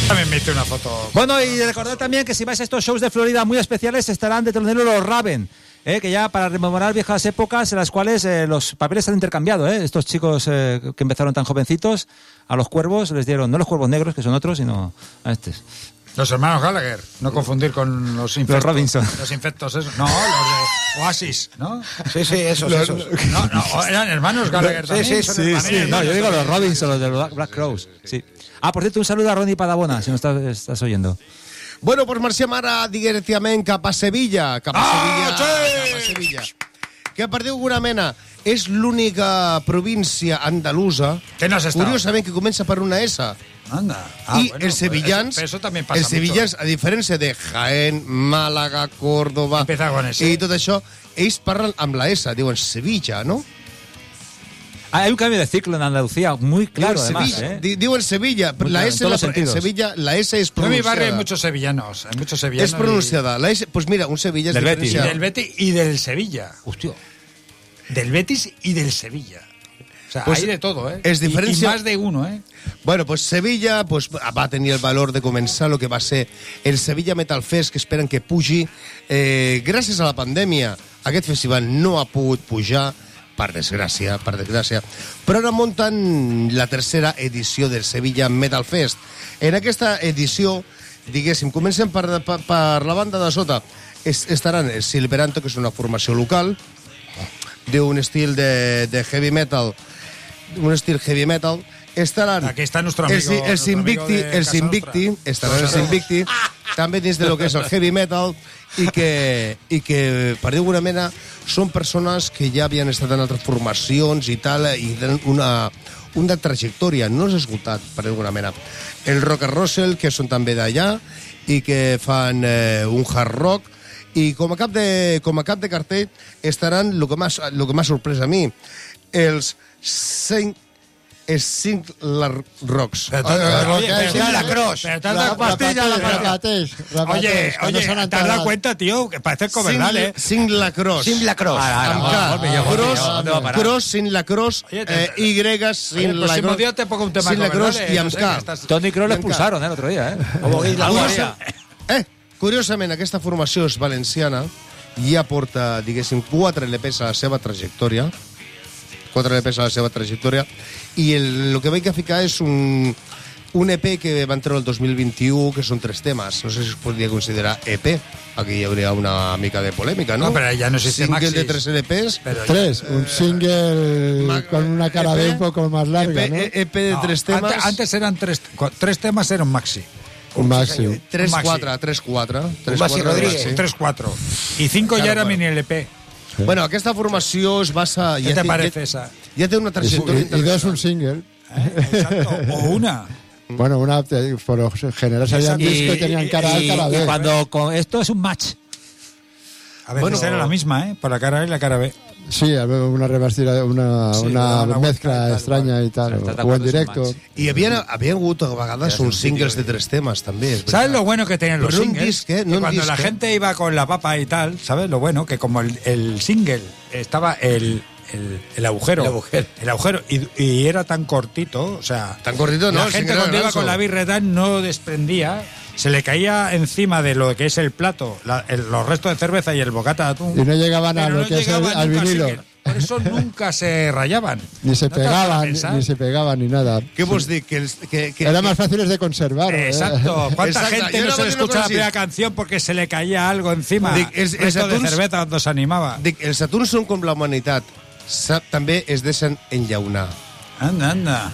También me hice una foto. Bueno, y recordad también que si vais a estos shows de Florida muy especiales estarán de telonero los Raven, eh, que ya para rememorar viejas épocas en las cuales eh, los papeles se han intercambiado. Eh, estos chicos eh, que empezaron tan jovencitos, a los cuervos les dieron, no los cuervos negros, que son otros, sino a estos. Los hermanos Gallagher, no confundir con los infectos. Los Robinson. Los infectos, esos. No, los de Oasis, ¿no? Sí, sí, esos, esos. No, no, eran hermanos Gallagher también. Sí, sí, son Sí, hermanos. sí, no, yo digo los Robinson, los de los Black Crows. Sí. Ah, por cierto, un saludo a Ronnie Padabona, si nos estás, estás oyendo. Bueno, pues marxem ara directament cap a Sevilla. Cap a Ah, Sevilla. sí! Cap a Sevilla. Que per dir alguna mena és l'única província andalusa, Que no has estado. curiosament, que comença per una S. Anda. Ah, y bueno, el sevillans, eso, eso también pasa el sevillans, mucho. a diferència de Jaén, Màlaga, Córdoba Empieza con ese. i tot això, ells parlen amb la S, diuen Sevilla, no? Hay un cambio de ciclo en Andalucía muy claro, diuen además. Sevilla, ¿eh? di- diuen Sevilla, Muy la claro, en S, todos la, los en sentidos. Sevilla, la S es En mi pronunciada. barrio hay muchos sevillanos, hay muchos sevillanos. Es pronunciada. La S, pues mira, un Sevilla es Del Betis. Y, diferenciado. del Betis y del Sevilla. Hostia. Del Betis y del Sevilla. O sea, Pues hay de todo, ¿eh? es Y- diferencia- Y, más de uno, ¿eh? Bueno, pues Sevilla pues, va tenir el valor de començar el que va ser el Sevilla Metal Fest, que esperen que pugi. Eh, gràcies a la pandèmia, aquest festival no ha pogut pujar, per desgràcia, per desgràcia, però ara munten la tercera edició del Sevilla Metal Fest. En aquesta edició, diguéssim, comencem per, per, per la banda de sota. Es, estaran el Silveranto, que és una formació local, d'un estil de, de heavy metal, un estil heavy metal. Estaran Aquí está nuestro el, amigo- el, nuestro Invicti, amigo de el Casa Invicti, Nostra. estaran els Invicti, també dins de lo que és el heavy metal, i que, i que per dir alguna mena, són persones que ja havien estat en altres formacions i tal, i tenen una, una trajectòria, no s'ha escoltat, per dir alguna mena. El Rock and Russell, que són també d'allà, i que fan eh, un hard rock, i com a cap de, com a cap de cartell estaran, el que m'ha sorprès a mi, els Saint els Singlar Rocks. Pero Oye, oye, oye, pero- sí, la cross. pero te has dado pastilla, la pastilla. Rapateix, rapateix, Oye, que no oye, són ¿te has entrades. dado cuenta, tío? Que parece Coverdale, ¿eh? Singla Cross. Simla Cross. Amb K. Cross, ¿dónde va a parar? Cross, sin la Cross, Oye, te- eh, Y, Oye, sin el la próximo Cross. día te pongo un tema sin la Cross Coverdale, i no amb sé, K. que estás- Tony Kroos le Venga. expulsaron, ¿eh? El otro día, ¿eh? Como Isla Algo Cross. había. Eh, curiosament, aquesta formació és valenciana, ja porta, diguéssim, quatre L Ps a la seva trajectòria, quatre L Ps a la seva trajectòria, i el, el que vaig a ficar és un, un E P que van treure el dos mil vint-i-u, que són tres temes. No sé si es podria considerar E P. Aquí hi hauria una mica de polèmica, ¿no? No, pero ya no existe Single Maxis. de tres L Ps. Pero Tres, un single Ma- con una cara E P, B un poco más larga, E P, ¿no? E P de no, tres temas. Antes, antes eran tres, cu- tres temas, eran maxi. Un máximo. tres Maxi. quatre, tres quatre. tres Maxi quatre, Rodríguez. Maxi. Tres, cuatro. Y cinco ya Claro, era claro. mini L P. Bueno, aquesta formació es basa... ¿Qué te té- parece ja, esa? ja té una Y, trajectòria y- y dos un single. ¿Eh? Exacto. O una. Bueno, una te- por lo general se habían Y, visto que tenían cara A y y- cara y B. cuando con esto es un match. A veces Bueno. era la misma, ¿eh? Por la cara A y la cara B. Sí, había una reversión, una, Sí, una le daban la vuelta y mezcla tal, extraña y tal. O sea, estás de O en acuerdo, es un directo. match. I hi havia, havia hagut a vegades uns singles de tres temes, també. És ¿Sabes veritat. lo bueno que tenían los Pero no un singles? disc, ¿eh? No Que un cuando disc, la ¿eh? gente iba con la papa y tal, ¿sabes lo bueno? Que como el, el single estaba el, el, el agujero. El agujero. El agujero. Y, y era tan cortito, o sea... Tan cortito, ¿no? La El gente single cuando era iba con ganso. la birreta no desprendía, se le caía encima de lo que es el plato, la- el- los restos de cerveza y el bocata de atún. Y no llegaban a pero lo no que es el- llegaban al nunca vinilo. single. Por eso nunca se rayaban. Ni se ¿No te has puesto a pegaban, pensar? ni se pegaban ni nada. Què vols dir? Que, els- que, que, Eran más fáciles de conservar. ¿eh? Exacto. ¿Cuánta Exacto. gente Yo no no se le me escucha la conozco primera así. canción porque se le caía algo encima? Dic, els- els Resto de atuns- cerveza cuando se animaba. Dic, els atuns són com la humanitat. Sap, també es deixen enllaunar. Anda, anda.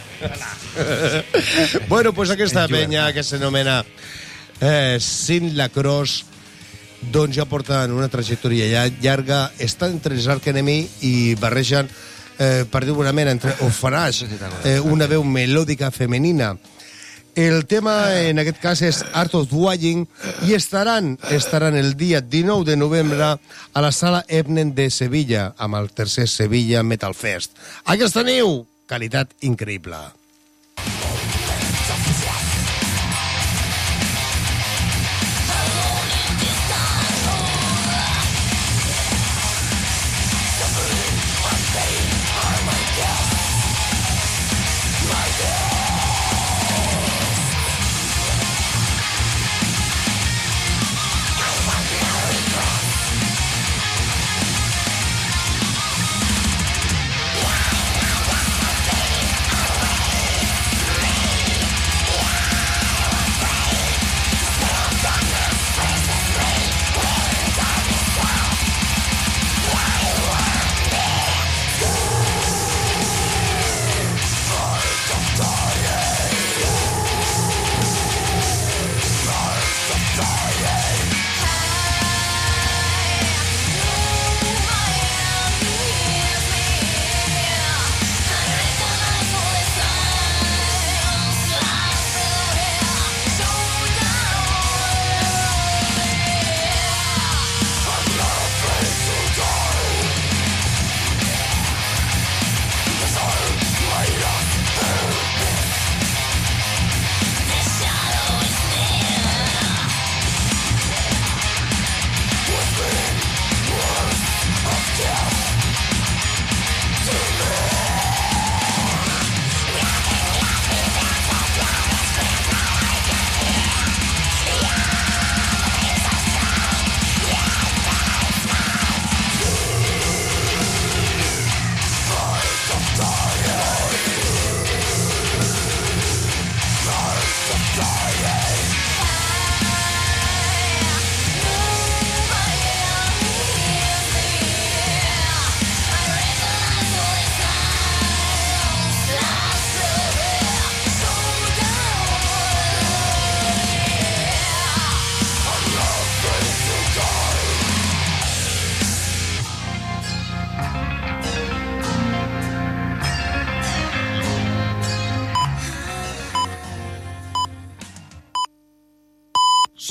Bueno, pues aquesta penya que s'anomena eh, Sin la Cross, doncs ja porten una trajectòria ja llarga, estan entre els Arc Enemy i barregen, eh, per dir una mena, entre orfanage, eh, una veu melòdica femenina. El tema, en aquest cas, és Art of Dwelling, i estaran, estaran el dia dinou de novembre a la sala Ebnen de Sevilla, amb el tercer Sevilla Metal Fest. Aquesta neu, qualitat increïble.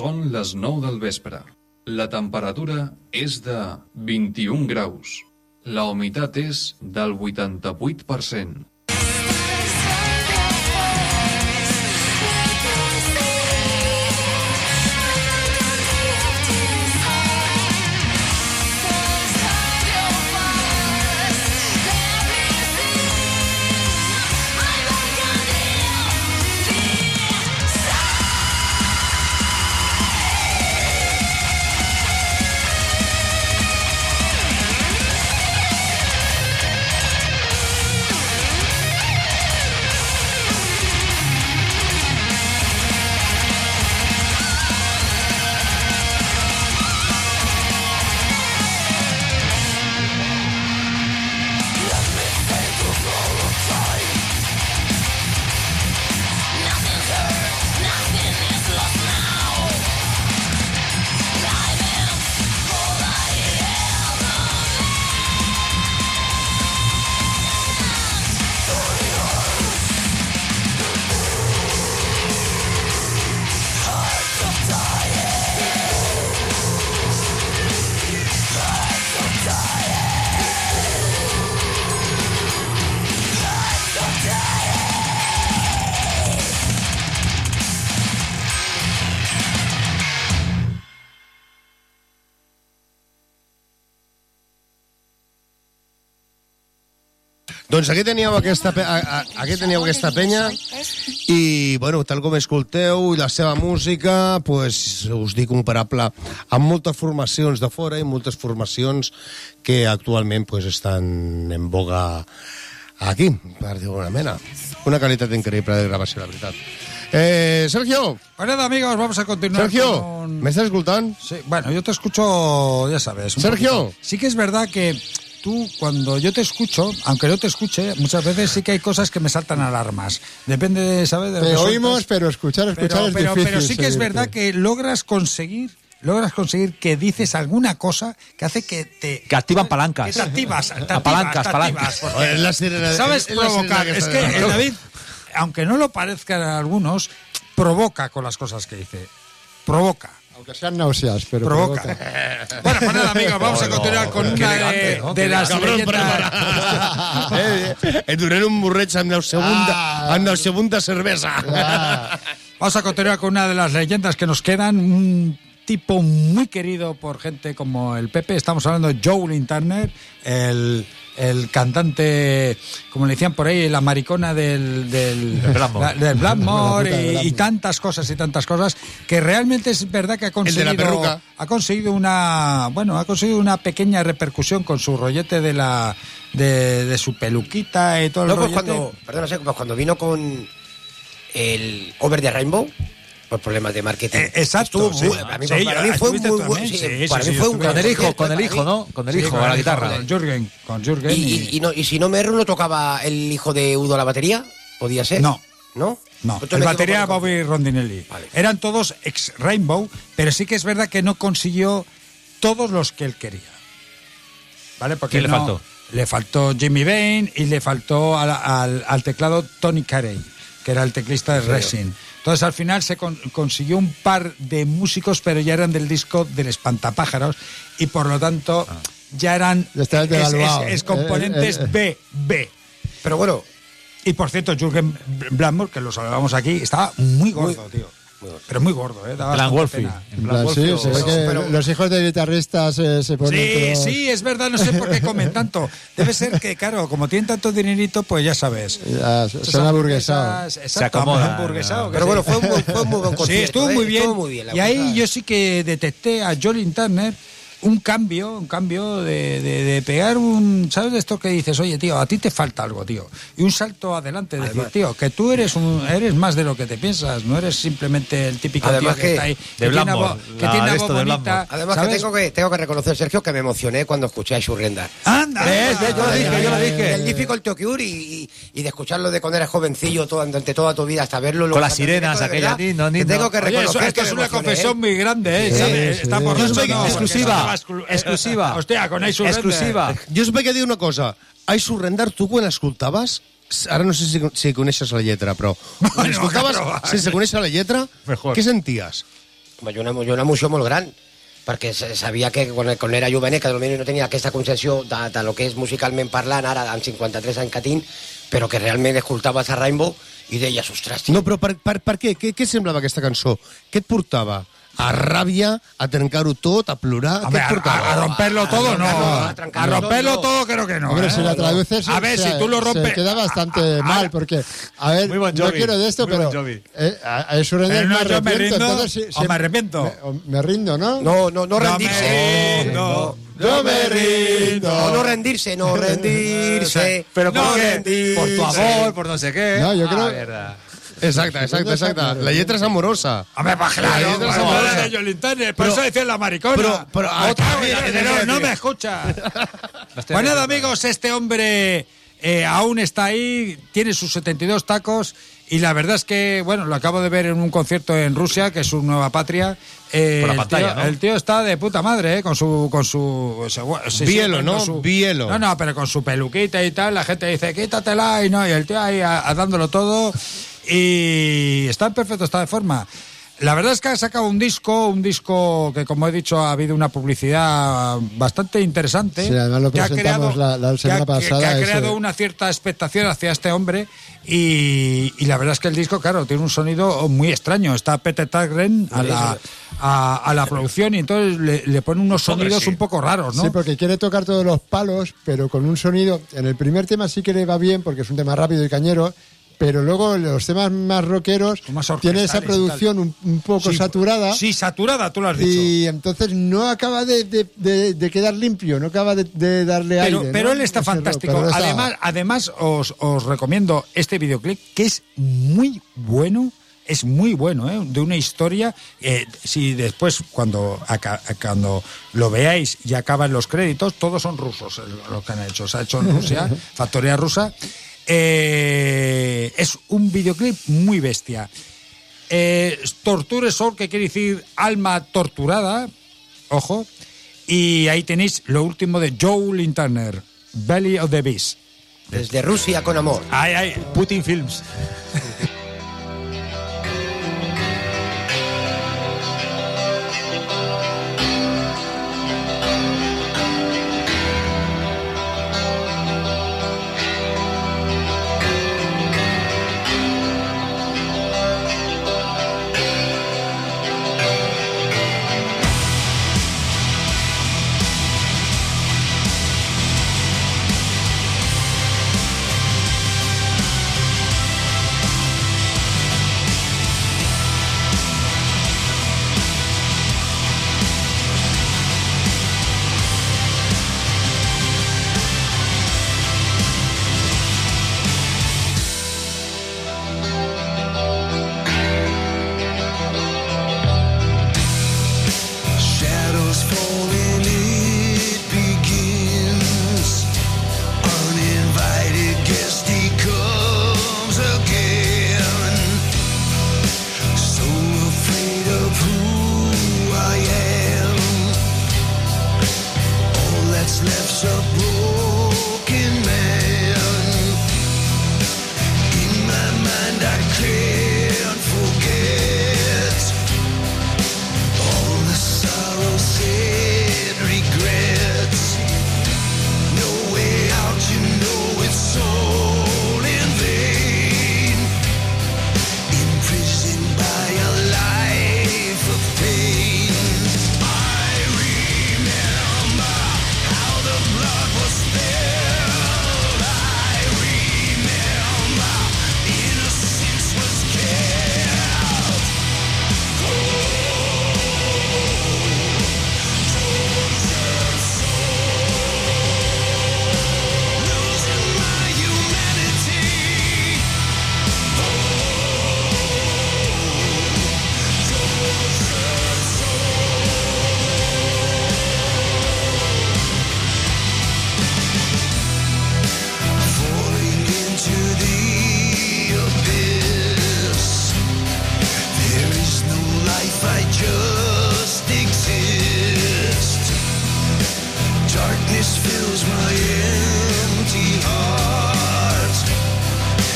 Són les nou del vespre. La temperatura és de vint-i-un graus. La humitat és del vuitanta-vuit per cent. Doncs aquí teníeu aquesta, pe a, a, aquí teníeu aquesta penya i, bueno, tal com escolteu, la seva música, pues, us dic, comparable amb moltes formacions de fora i moltes formacions que actualment pues, estan en boga aquí, per dir alguna mena. Una qualitat increïble de gravació, la veritat. Eh, Sergio. Pues nada, amigos, vamos a continuar. Sergio, con... ¿me estás escuchando? Sí, bueno, yo te escucho, ya sabes. Sergio. Poquito. Sí que es verdad que tú, cuando yo te escucho, aunque no te escuche, muchas veces sí que hay cosas que me saltan alarmas. Depende, de, ¿sabes? De te oímos, pero escuchar, escuchar pero, es pero, difícil. Pero sí que es verdad seguirte. que logras conseguir... logras conseguir que dices alguna cosa que hace que te... Que activan palancas. Que te activas. Te activas Apalancas, te palancas. activas, Oye, es la sirena, ¿sabes es la provocar? sirena que Es está que el de- David, aunque no lo parezcan a algunos, provoca con las cosas que dice. Provoca. Aunque sean náuseas, pero Provoca. provoca. Bueno, pues nada, amigos, vamos a continuar con una de, de las Cabrón, leyendas... eh, eh, et donaré un borreig amb el segunda, Ah. amb el segunda cervesa. Vamos a continuar con una de las leyendas que nos quedan. Un tipo muy querido por gente como el Pepe. Estamos hablando de Jolene Turner, el, el cantante, como le decían por ahí, la maricona del, del, Blackmore. la- del Blackmore La puta de y, y Blackmore. tantas cosas y tantas cosas que realmente es verdad que ha conseguido, la perruca. ha conseguido una, bueno, ha conseguido una pequeña repercusión con su rollete de la, de, de su peluquita y todo el No, pues rollete. cuando, perdona, Seco, pues cuando vino con el Over the Rainbow, por problemas de marketing. Eh, exacto, Estuvo sí. muy- para mí, Sí, para mí fue estuviste muy tú bueno. también, Sí, sí, para sí, mí sí, fue un estuve- Con el hijo, concierto con el para hijo, mí. ¿no? Con el Sí, hijo, con a la el hijo, guitarra. Con Jürgen, con Jürgen. Y, y- y no, y si no me erro, no tocaba el hijo de Udo la batería, podía ser. No. ¿No? No, Entonces el me batería equivoco con- Bobby Rondinelli. Vale. Eran todos ex Rainbow, pero sí que es verdad que no consiguió todos los que él quería. ¿Vale? Porque ¿Quién le no- faltó? Le faltó Jimmy Bain y le faltó al, al- al teclado Tony Carey, que era el teclista de Resin. Entonces al final se con- consiguió un par de músicos, pero ya eran del disco del Espantapájaros y por lo tanto Ah. ya eran Ya estaban es, es- devaluados. es componentes Eh, eh, eh. B, B. Pero bueno, Y por cierto, Jürgen Blackmore, que lo hablábamos aquí, estaba muy gordo, tío. Pero muy gordo, ¿eh? Daba En plan bastante Wolfie. pena. En En plan plan, sí, Wolfie se ve o- que pero- los hijos de guitarristas eh, se ponen... Sí, todos- sí, es verdad, no sé por qué comen tanto. Debe ser que, claro, como tienen tanto dinerito, pues ya sabes. Ya, Esas son aburguesados. hamburguesas, exacto, Se acomodan, hamburguesado, que pero sí. bueno, fue un, muy- fue un muy buen concierto. Sí, estuvo ¿eh? muy bien. Estuvo muy bien la Y ahí cosa. yo sí que detecté a Jolene Turner un cambio, un cambio de, de, de pegar un... ¿Sabes de esto que dices? Oye, tío, a ti te falta algo, tío. Y un salto adelante, de decir, tío, que tú eres un, eres más de lo que te piensas, no eres simplemente el típico Además tío que, que- está ahí, de que tiene una Blackmore, voz, que la tiene una de voz esto de bonita. Blackmore. Además ¿sabes? que tengo, que tengo que reconocer, Sergio, que me emocioné cuando escuché a Surrender. ¡Anda! ¿Ves? ¿Ves? Yo lo dije, yo lo dije. El Difficult to Cure y, y, y de escucharlo de cuando eres jovencillo todo, durante toda tu vida hasta verlo. Con las sirenas, de aquella, verdad, ni, no, ni, que tengo no. que Oye, reconocer eso, esto que es me una emocioné, confesión ¿eh? muy grande, ¿eh? Sí, ¿sabes? sí. Está Yo borracho, soy- no, exclusiva, exclu- exclusiva. Hostia, con Ice Surrender. Exclusiva. Jo us vaig dir una cosa. I Surrender, tu quan escoltaves, ara no sé si, si coneixes la lletra, però quan Bueno, escoltaves claro. sense conèixer la lletra, Mejor. què senties? Home, una, una emoció molt gran, perquè sabia que quan, quan era jovenet, que potser no tenia aquesta concepció de, de lo que és musicalment parlant, ara amb cinquanta-tres anys que tinc, però que realment escoltaves a Rainbow i deies, ostres... No, però per, per, per què? què? Què semblava aquesta cançó? Què et portava? A ràbia, a trencar-ho tot, a plorar? Hombre, ¿Qué a, a, a romperlo a, todo, a no. A, a romperlo todo, no. Creo que no. Hombre, ¿eh? si la traduces, a ver, se, si tú lo rompes. Se queda bastante a, a, mal, porque, a ver, bon no quiero de esto, pero. Eh, a, a Surrender no, me arrepiento. Me rindo, entonces, si, o si, me arrepiento. Me, me rindo, ¿no? No, no, no rendirse. No, no, yo me rindo. No, no rendirse, no rendirse. Pero no por, rendirse. por tu amor, por no sé qué. No, yo creo. Ah, verdad. Exacte, exacte, exacte. La lletra és amorosa. Home, pues claro, la lletra és amorosa. De Jolín Turner, por eso decía la maricona. Pero, pero, Otra vez, no, no me escucha. Pues nada, amigos, este hombre eh, aún está ahí, tiene sus setenta y dos tacos y la verdad es que, bueno, lo acabo de ver en un concierto en Rusia, que es su nueva patria. Eh, Por la el pantalla, tío, ¿no? El tío está de puta madre, ¿eh? Con su... Con su sí, bielo, sí, ¿no? Su, bielo. No, no, pero con su peluquita y tal, la gente dice, quítatela, y no, y el tío ahí a, a dándolo todo y está en perfecto estado de forma. La verdad es que ha sacado un disco, un disco que, como he dicho, ha habido una publicidad bastante interesante. Sí, además lo que ha presentamos creado, la, la semana que ha, pasada. Que ha creado ese... una cierta expectación hacia este hombre y, y la verdad es que el disco, claro, tiene un sonido muy extraño. Está Peter Tägtgren a la, a, a la producción y entonces le, le pone unos sonidos sí. un poco raros, ¿no? Sí, porque quiere tocar todos los palos, pero con un sonido... En el primer tema sí que le va bien porque es un tema rápido y cañero, pero luego los temas más rockeros tiene esa producción un, un poco sí, saturada. Sí, saturada, tú lo has dicho. Y entonces no acaba de, de, de, de quedar limpio, no acaba de, de darle pero, aire. Pero ¿no? él está Ese fantástico. rock, está... Además, además os, os recomiendo este videoclip que es muy bueno. Es muy bueno, ¿eh? De una historia. Eh, si después, cuando, acá, cuando lo veáis y acaban los créditos, todos son rusos lo que han hecho. Se ha hecho en Rusia, factoría rusa. Eh, es un videoclip muy bestia. Eh, Torture Soul, que quiere decir alma torturada, ojo. Y ahí tenéis lo último de Jolín Turner, Belly of the Beast. Desde Rusia con amor. Ay, ay, Putin Films.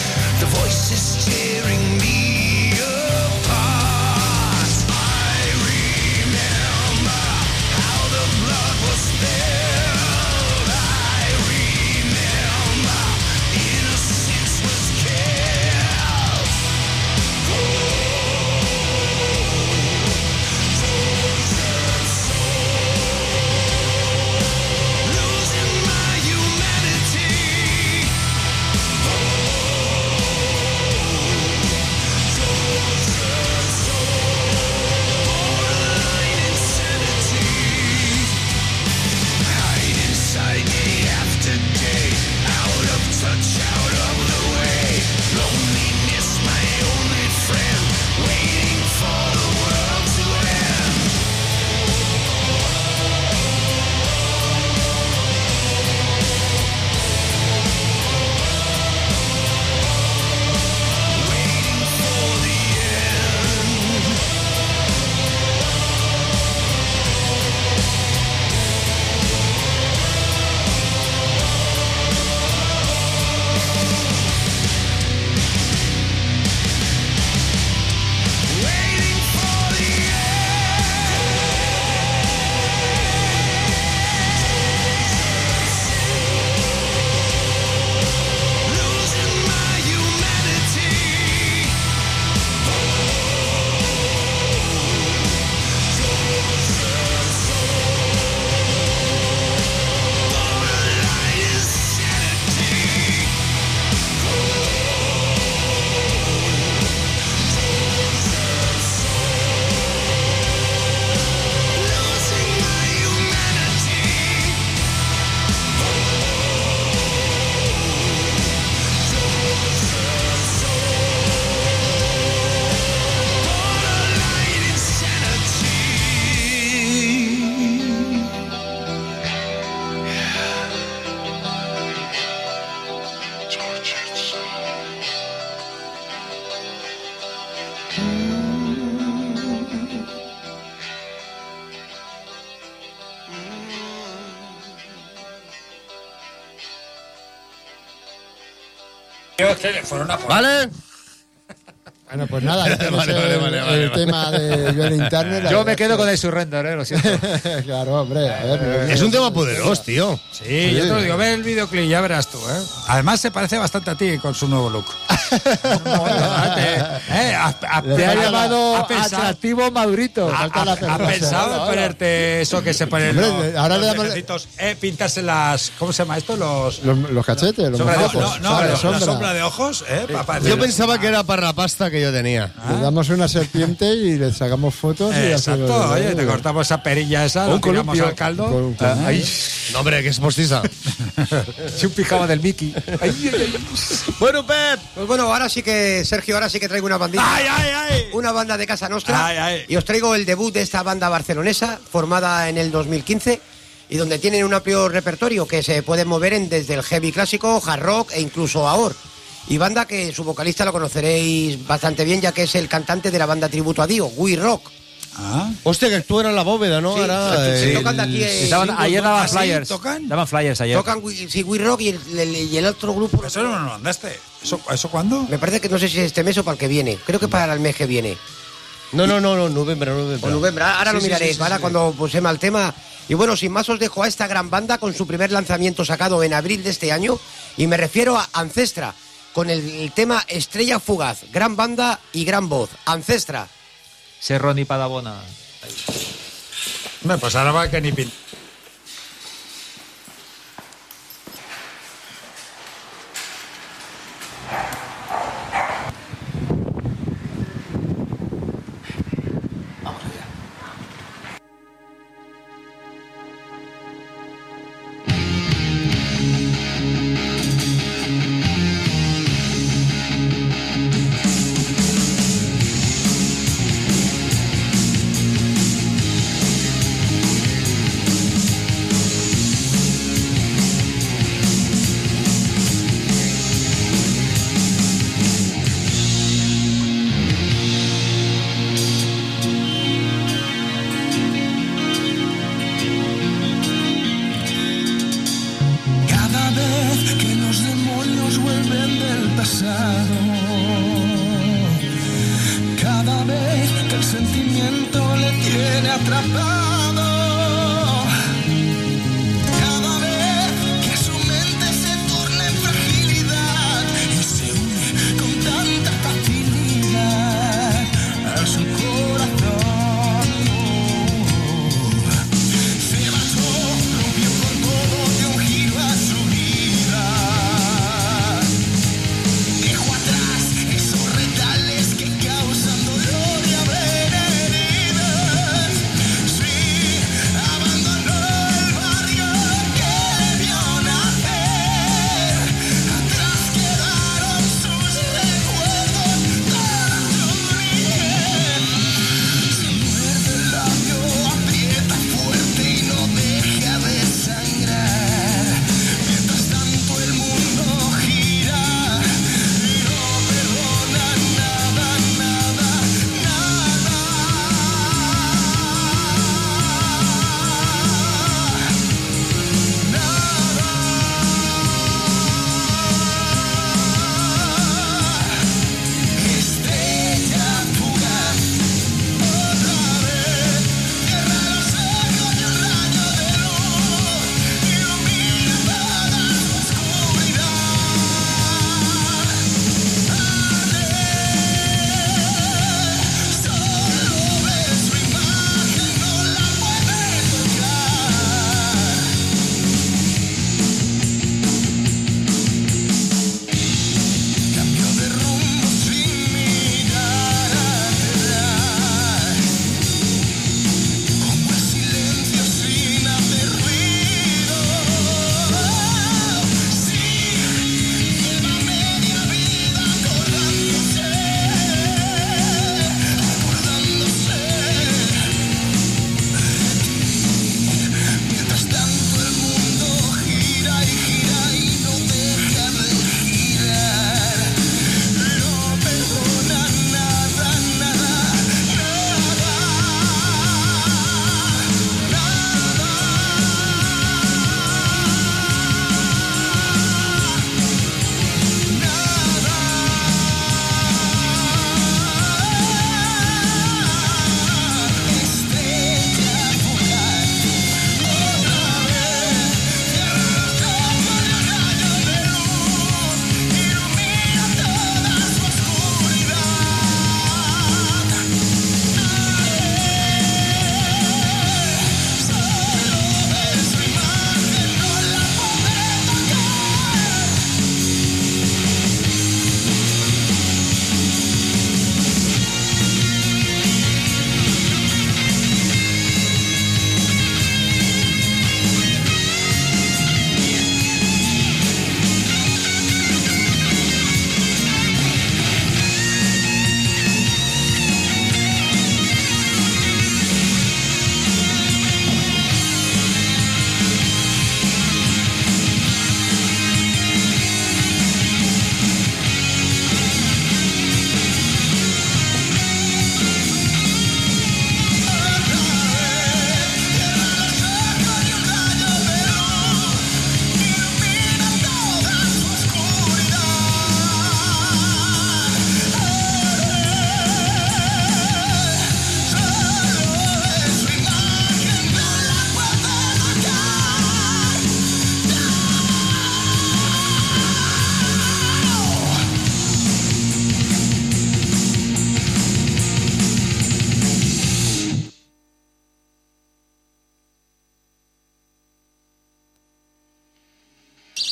Voices tearing me apart. I ¿Vale? Bueno, pues nada, ahí tienes Vale, el, vale, vale, vale, el vale. tema de Johnny Turner. Yo me quedo con el Surrender, eh, lo siento. Claro, hombre. A ver, Es un tema poderoso, tío. Sí, yo te lo digo, ve el videoclip, ya verás tú, ¿eh? Además se parece bastante a ti con su nuevo look. ¿Eh? ¿Has, has- Te ha has- llamado has pensado, atractivo madurito. ha- falta la ha- has perla pensado cerrada, en ponerte eso que se ponen Hombre, los, ahora los le damos- necesitos, eh, pintarse las, ¿cómo se llama esto? Los... Los, los cachetes, los Sombra de mojotes. ojos. No, no, Sombra, la, sombra. la sombra de ojos, ¿eh? Pa- parecer- Yo pensaba que era para la pasta que yo tenía. Le damos una serpiente y le sacamos fotos. y Exacto, hacemos- oye, te cortamos esa perilla esa, Un lo tiramos columpio. al caldo. Con- con- Ah, ahí. No, hombre, que es postiza. Si un pijama del Mickey. Ay, ay, ay. Bueno, Pep. Pues bueno, ahora sí que, Sergio, ahora sí que traigo una bandita. ¡Ay, ay, ay! Una banda de Casa Nostra. Ay, ay. Y os traigo el debut de esta banda barcelonesa, formada en el dos mil quince, y donde tienen un amplio repertorio que se puede mover en desde el heavy clásico, hard rock e incluso ahora. Y banda que su vocalista lo conoceréis bastante bien, ya que es el cantante de la banda tributo a Dio, We Rock. Ah. Hostia, que actúan en la bóveda, ¿no? Sí, Ahora, sí, eh, tocan de aquí. eh, Estaban- singles, ayer ¿no? daban ¿Ah, sí? flyers. ¿Tocan? Daban flyers ayer. Tocan We- sí, We Rock y el, el- y el otro grupo. Eso no me lo mandaste. ¿Eso, ¿Eso cuándo? Me parece que no sé si es este mes o para el que viene. Creo que para el mes que viene. No, no, no, no, noviembre, O noviembre. noviembre. Ahora lo Sí, sí, miraréis, sí, sí, ahora sí. cuando pusemos el tema. Y bueno, sin más os dejo a esta gran banda con su primer lanzamiento sacado en abril de este año. Y me refiero a Ancestra, con el, el tema Estrella Fugaz. Gran banda y gran voz. Ancestra. Serrón y Padabona. Hombre, pues ahora va que ni pin... Thank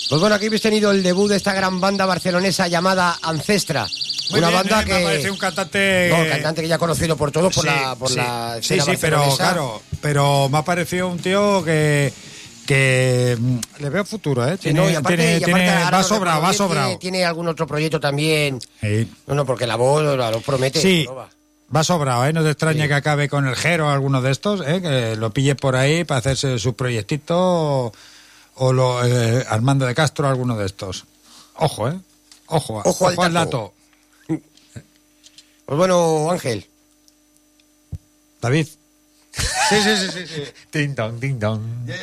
Pues bueno, aquí habéis tenido el debut de esta gran banda barcelonesa llamada Ancestra. Muy una bien, banda eh, que... me parece un cantante... No, el cantante que ya conocido por todos, por Sí, la, por sí. la Sí, escena sí, pero barcelonesa. claro, pero me ha parecido un tío que... que mm, le veo futuro, ¿eh? Sí, Tiene, no, y aparte, tiene- y aparte tiene- ahora va lo sobrado, va recuerdo bien, sobrado. Tiene, tiene algún otro proyecto también. Sí. No, no, porque la voz la- lo promete. Sí, no va. va sobrado, ¿eh? No te extrañe que acabe con el Jero o alguno de estos, ¿eh? Que lo pille por ahí para hacerse su proyectito o lo, eh, Armando de Castro, alguno de estos. Ojo, ¿eh? Ojo, Ojo al dato. Pues bueno, Ángel. David. Sí, sí, sí, sí, sí. Ding dong, ding dong.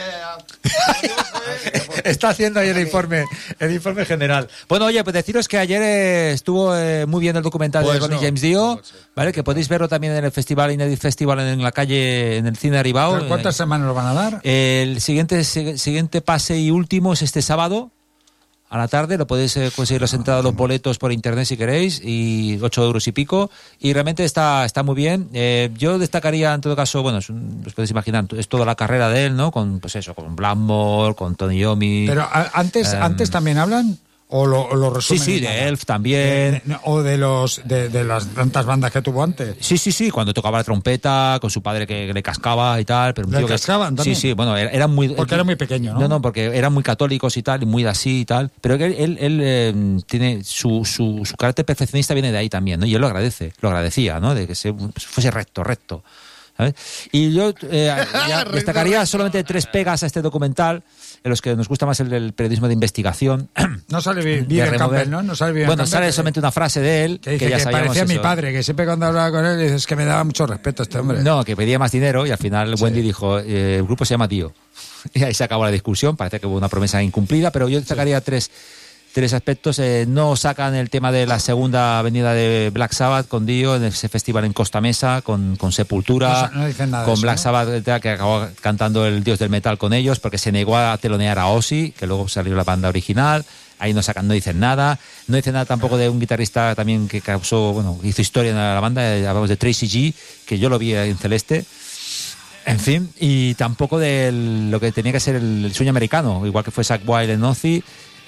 Está haciendo ahí el informe, el informe general. Bueno, oye, pues deciros que ayer eh, estuvo eh, muy bien el documental Pues de Ronnie no, James Dio, no sé. ¿vale? Que podéis verlo también en el festival Inédit Festival en la calle, en el cine Aribao. ¿Cuántas Eh, semanas lo van a dar? El siguiente, si- siguiente pase y último es este sábado a la tarde. Lo podéis eh, conseguir las entradas, los boletos por internet si queréis, y ocho euros y pico. Y realmente está, está muy bien. Eh, yo destacaría en todo caso, bueno, es un- os podéis imaginar, es toda la carrera de él, ¿no? Con, pues eso, con Blackmore, con Tony Iommi. Pero a- antes, Em, antes también hablan o lo, o lo Sí, resumen. sí, en nada? de Elf también. De- o de los de, de las tantas bandas que tuvo antes. Sí, sí, sí, cuando tocaba la trompeta, con su padre que le cascaba y tal. Pero un ¿Le tío que- cascaban también? Sí, sí, bueno, era, era muy... Porque era muy pequeño, ¿no? No, no, porque eran muy católicos y tal, y muy así y tal. Pero que él, él, él, eh, tiene su, su, su carácter perfeccionista viene de ahí también, ¿no? Y él lo agradece, lo agradecía, ¿no? De que se, fuese recto, recto. ¿Sabes? Y yo eh, ya destacaría solamente tres pegas a este documental, en los que nos gusta más el del periodismo de investigación. No sale de bien remover. Campbell, ¿no? No sale bien Bueno, Campbell, sale que- solamente una frase de él, Que que, dice ya que, sabíamos parecía mi eso. padre, que siempre cuando hablaba con él dices que me daba mucho respeto este hombre. No, que pedía más dinero y al final Wendy dijo, eh, el grupo se llama Dio. Y ahí se acabó la discusión, parece que hubo una promesa incumplida, pero yo destacaría tres, tres aspectos. Eh, no sacan el tema de la segunda venida de Black Sabbath con Dio en ese festival en Costa Mesa, con, con Sepultura, No, no dicen nada de con eso, Black ¿no? Sabbath, eh, que acabó cantando el dios del metal con ellos, porque se negó a telonear a Ozzy, que luego salió la banda original. Ahí no sacan, no dicen nada. No dicen nada tampoco de un guitarrista también que causó, bueno, hizo historia en la banda, eh, hablamos de Tracy G, que yo lo vi en Celeste. En fin, y tampoco de lo que tenía que ser el, el sueño americano, igual que fue Zakk Wylde en Ozzy,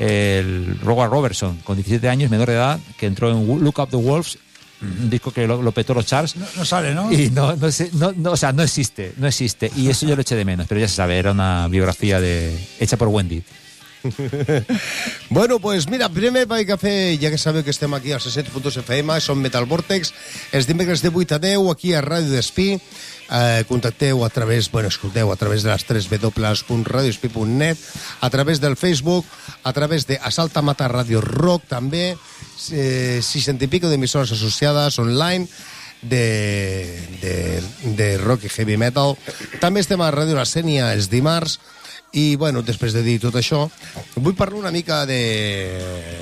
el Robert Robertson, con diecisiete años, menor de edad, que entró en Look Up the Wolves, un disco que lo, lo petó los charts. No, no sale, ¿no? Y no, no, sé, no, no, o sea, no existe, no existe. Y eso yo lo eché de menos, pero ya se sabe, era una biografía de, hecha por Wendy. Bueno, pues mira, primer vaig a fer, ja que sabeu que estem aquí als seixanta punts F M, som Metal Vortex, els dimecres de vuit a deu aquí a Ràdio Despí. Eh, contacteu a través, bueno, escolteu a través de les tres w punt radio despí punt net, a través del Facebook, a través de Asalta Mata Radio Rock també, eh, seixanta i pico d'emissores associades online de, de, de rock i heavy metal. També estem a Ràdio La Sénia els dimarts. I, bueno, després de dir tot això, vull parlar una mica de...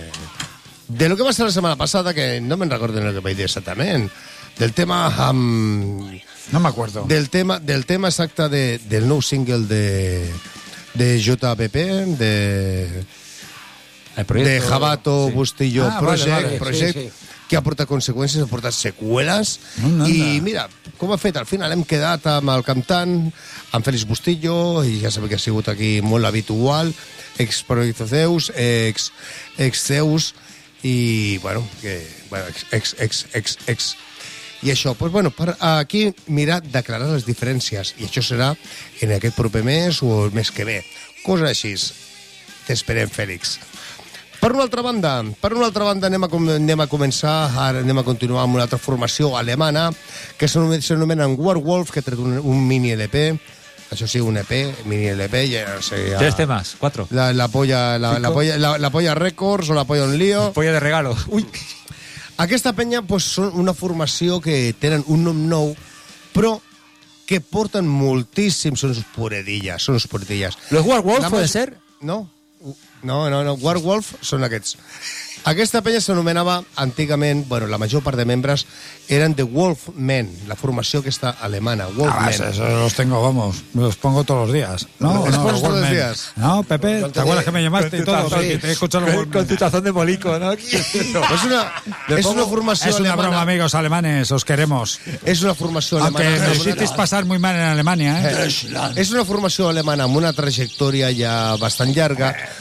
de lo que va ser la setmana passada, que no me'n recordo en el que vaig dir exactament. Del tema... Um, no me acuerdo. Del tema, del tema exacte de, del nou single de, de J P P, de... El proyecto, de Jabato sí. Bustillo Ah, Project, vale, vale, project sí, sí. que ha portat conseqüències, ha portat seqüeles. No, I mira, com ha fet? Al final hem quedat amb el cantant, amb Félix Bustillo, i ja sabeu que ha sigut aquí molt habitual, ex Proyecto Zeus, ex, ex Zeus, i bueno, que, bueno ex, ex, ex, ex, ex. I això, doncs, bueno, per aquí mirar d'aclarar les diferències, i això serà en aquest proper mes o el mes que ve. Coses així. T'esperem, Fèlix. Per una altra banda, per una altra banda anem a, anem a començar, ara anem a continuar amb una altra formació alemana que s'anomena Werewolf, que ha tret un, un mini L P, això sí, un E P, mini L P, ja no sé... Ja, Tres temas, cuatro. La, la, polla, la, la, polla, la, la Polla Records o la Polla Un Lío. Polla de regalo. Ui. Aquesta penya pues, són una formació que tenen un nom nou, però que porten moltíssim, són puredillas, són puredillas. ¿Los Werewolf La pueden mas- ser? No, no, no, no. Werewolf són aquests. Aquesta penya s'anomenava antigament, bueno, la major part de membres eren de Wolfmen, la formació aquesta alemana, Ah, Wolfmen. eso, eso los tengo, vamos, me los pongo todos los días. No, ¿Los no, pones los todos los Walkman. días? No, Pepe, ¿te acuerdas que me llamaste y todo? tazón, Sí, te he escuchado los con, Walkman. con tu tazón de molico, ¿no? És una, és una formació Es una alemana. broma, amigos alemanes, os queremos. És una formació Aunque alemana. me hicisteis pasar muy mal en Alemania, ¿eh? És una formació alemana amb una trajectòria ja bastant llarga,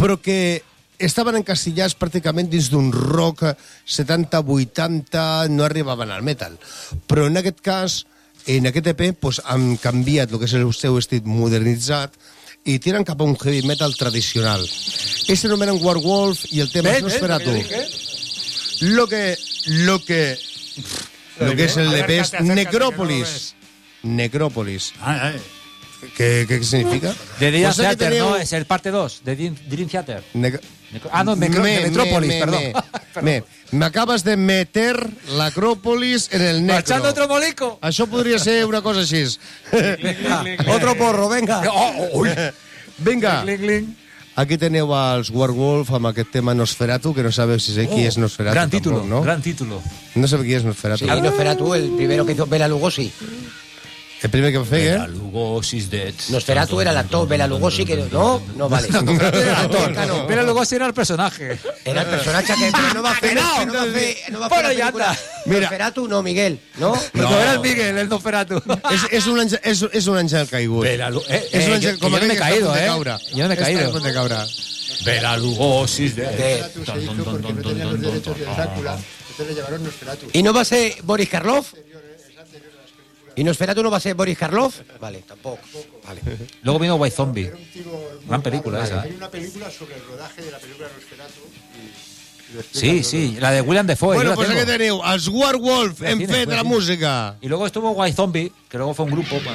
però que estaven encasillats pràcticament dins d'un rock setanta vuitanta, no arribaven al metal. Però en aquest cas, en aquest E P, pues, han canviat el que és el seu estil modernitzat i tiren cap a un heavy metal tradicional. Ells s'anomenen Warwolf i el tema és Nosferatu. Lo que... Lo que... Lo que és el E P és Necrópolis. Necrópolis. Ah, eh. ¿Qué, ¿Qué significa? De Dream Pues aquí Theater, teneu- ¿no? Es el parte dos de Dream, Dream Theater. Ne- Necro- ah, no, Necro- de Metrópolis, me, perdón. Me, Perdón. me, me acabas de meter l'Acròpolis en el necro. Marchando otro molico. Això podria ser una cosa així. Otro porro, venga. Oh, uy. Vinga, Cling, cling. aquí teniu als Warwolf amb aquest tema Nosferatu, que no sabeu si sé qui és Nosferatu. Gran título, tampoc, ¿no? gran título. No sabeu qui és Nosferatu. Sí, Nosferatu, el primero que hizo Bela Lugosi. El primer que va fer, Bela eh? Lugosi's dead. Nosferatu era el actor, Bela Lugosi, que no, no vale. No. Pero luego sí era el personaje. Era el personaje que pero no va a hacer, ¡Ah, no va a hacer, no va a Bueno, hacer ya la película. está. Mira. Nosferatu, no, Miguel, ¿no? No, era el Miguel, el Nosferatu. És, és, un àngel, és, és un àngel caigut. Bela Lu- eh, és un eh, àngel yo- yo no aquell me he que està a caído, punt de eh. caure. Yo no me he Està caído. a punt de caure. Bela Lugosi's dead. De- Se hizo porque no tenían los derechos de Drácula, entonces le llamaron Nosferatu. ¿Y no va a ser Boris Karloff? ¿Y Nosferatu no va a ser Boris Karloff? Vale, tampoco. Vale. Luego vino White Zombie. Era un tipo muy Gran película guapo. esa. Hay una película sobre el rodaje de la película Nosferatu. Y, y lo explica Sí, todo. sí, la de William Defoe. Bueno, yo la pues tengo. aquí teniu els Warwolf Fue al en cine, fet fue de al la cine. música. Y luego estuvo White Zombie, que luego fue un grupo. Bueno,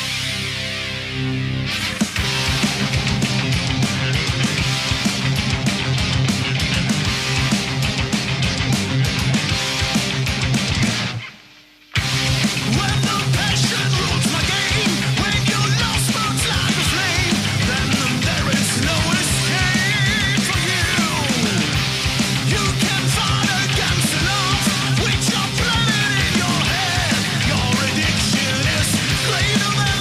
When the passion rules my game, when your love sparks like a flame, then there is no escape for you. You can fight against the love with your planet in your head. Your addiction is greater than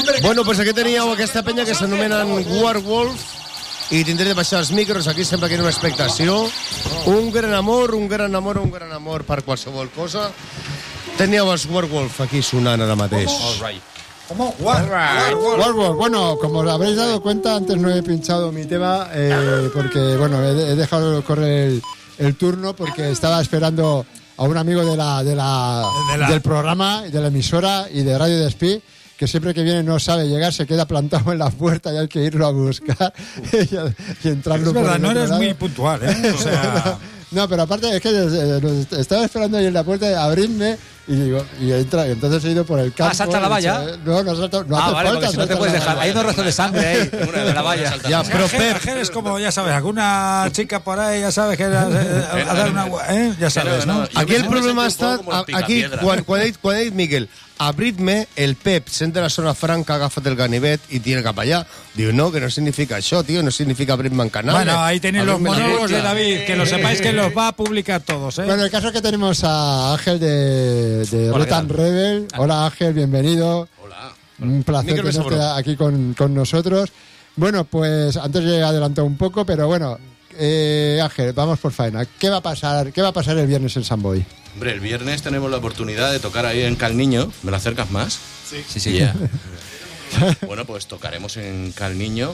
Bueno, pues aquí teníeu aquesta penya que s'anomenen Werewolf i tindré de baixar els micros, aquí sempre que hi ha una expectació. Un gran amor, un gran amor, un gran amor per qualsevol cosa. Teníeu els Werewolf aquí sonant ara mateix. ¿Cómo? Werewolf. Bueno, como os habréis dado cuenta, antes no he pinchado mi tema eh, porque, bueno, he, he dejado correr el, el turno porque estaba esperando a un amigo de la, de la, De la- del programa, de la emisora y de Radio Despí, que siempre que viene no sabe llegar, se queda plantado en la puerta y hay que irlo a buscar y, y entrarlo Es por verdad, el no otro eres lado. muy puntual, ¿eh? O sea... No, pero aparte es que eh, nos estaba esperando ahí en la puerta de abrirme y digo, y entra, y entonces he ido por el campo. Ah, ¿salta la he valla? dicho, eh, No, no salta, no ah, hace vale, falta porque si no te saltar puedes la dejar. valla. Hay unos restos de sangre ahí de la valla. Ya, pero Pep, Ángel, Ángel es como, ya sabes, alguna chica por ahí, ya sabes que era, eh, a dar una... ¿eh? Ya sabes, ¿no? aquí el problema està... Aquí, quan, quan, he dit, quan he dit Miguel, abrid-me, el Pep sent de la zona franca, ha agafat el ganivet i tira cap allà. Diu, no, que no significa això, tío, no significa abrir-me en canal. Bueno, ahí tenéis los Abrid-me la monólogos boca. de David, que lo sepáis que los va a publicar todos, ¿eh? Bueno, el caso es que tenemos a Ángel de, de Hola, Rotan ¿qué tal? Rebel. Hola Ángel, bienvenido. Hola. Un placer Micro, tenerte seguro. aquí con, con nosotros. Bueno, pues antes he adelantado un poco, pero bueno, eh, Ángel, vamos por faena. ¿Qué va a pasar? ¿Qué va a pasar el viernes en San Boy? Hombre, el viernes tenemos la oportunidad de tocar ahí en Cal Niño. ¿Me lo acercas más? Sí, sí. Ya. Bueno, pues tocaremos en Cal Niño.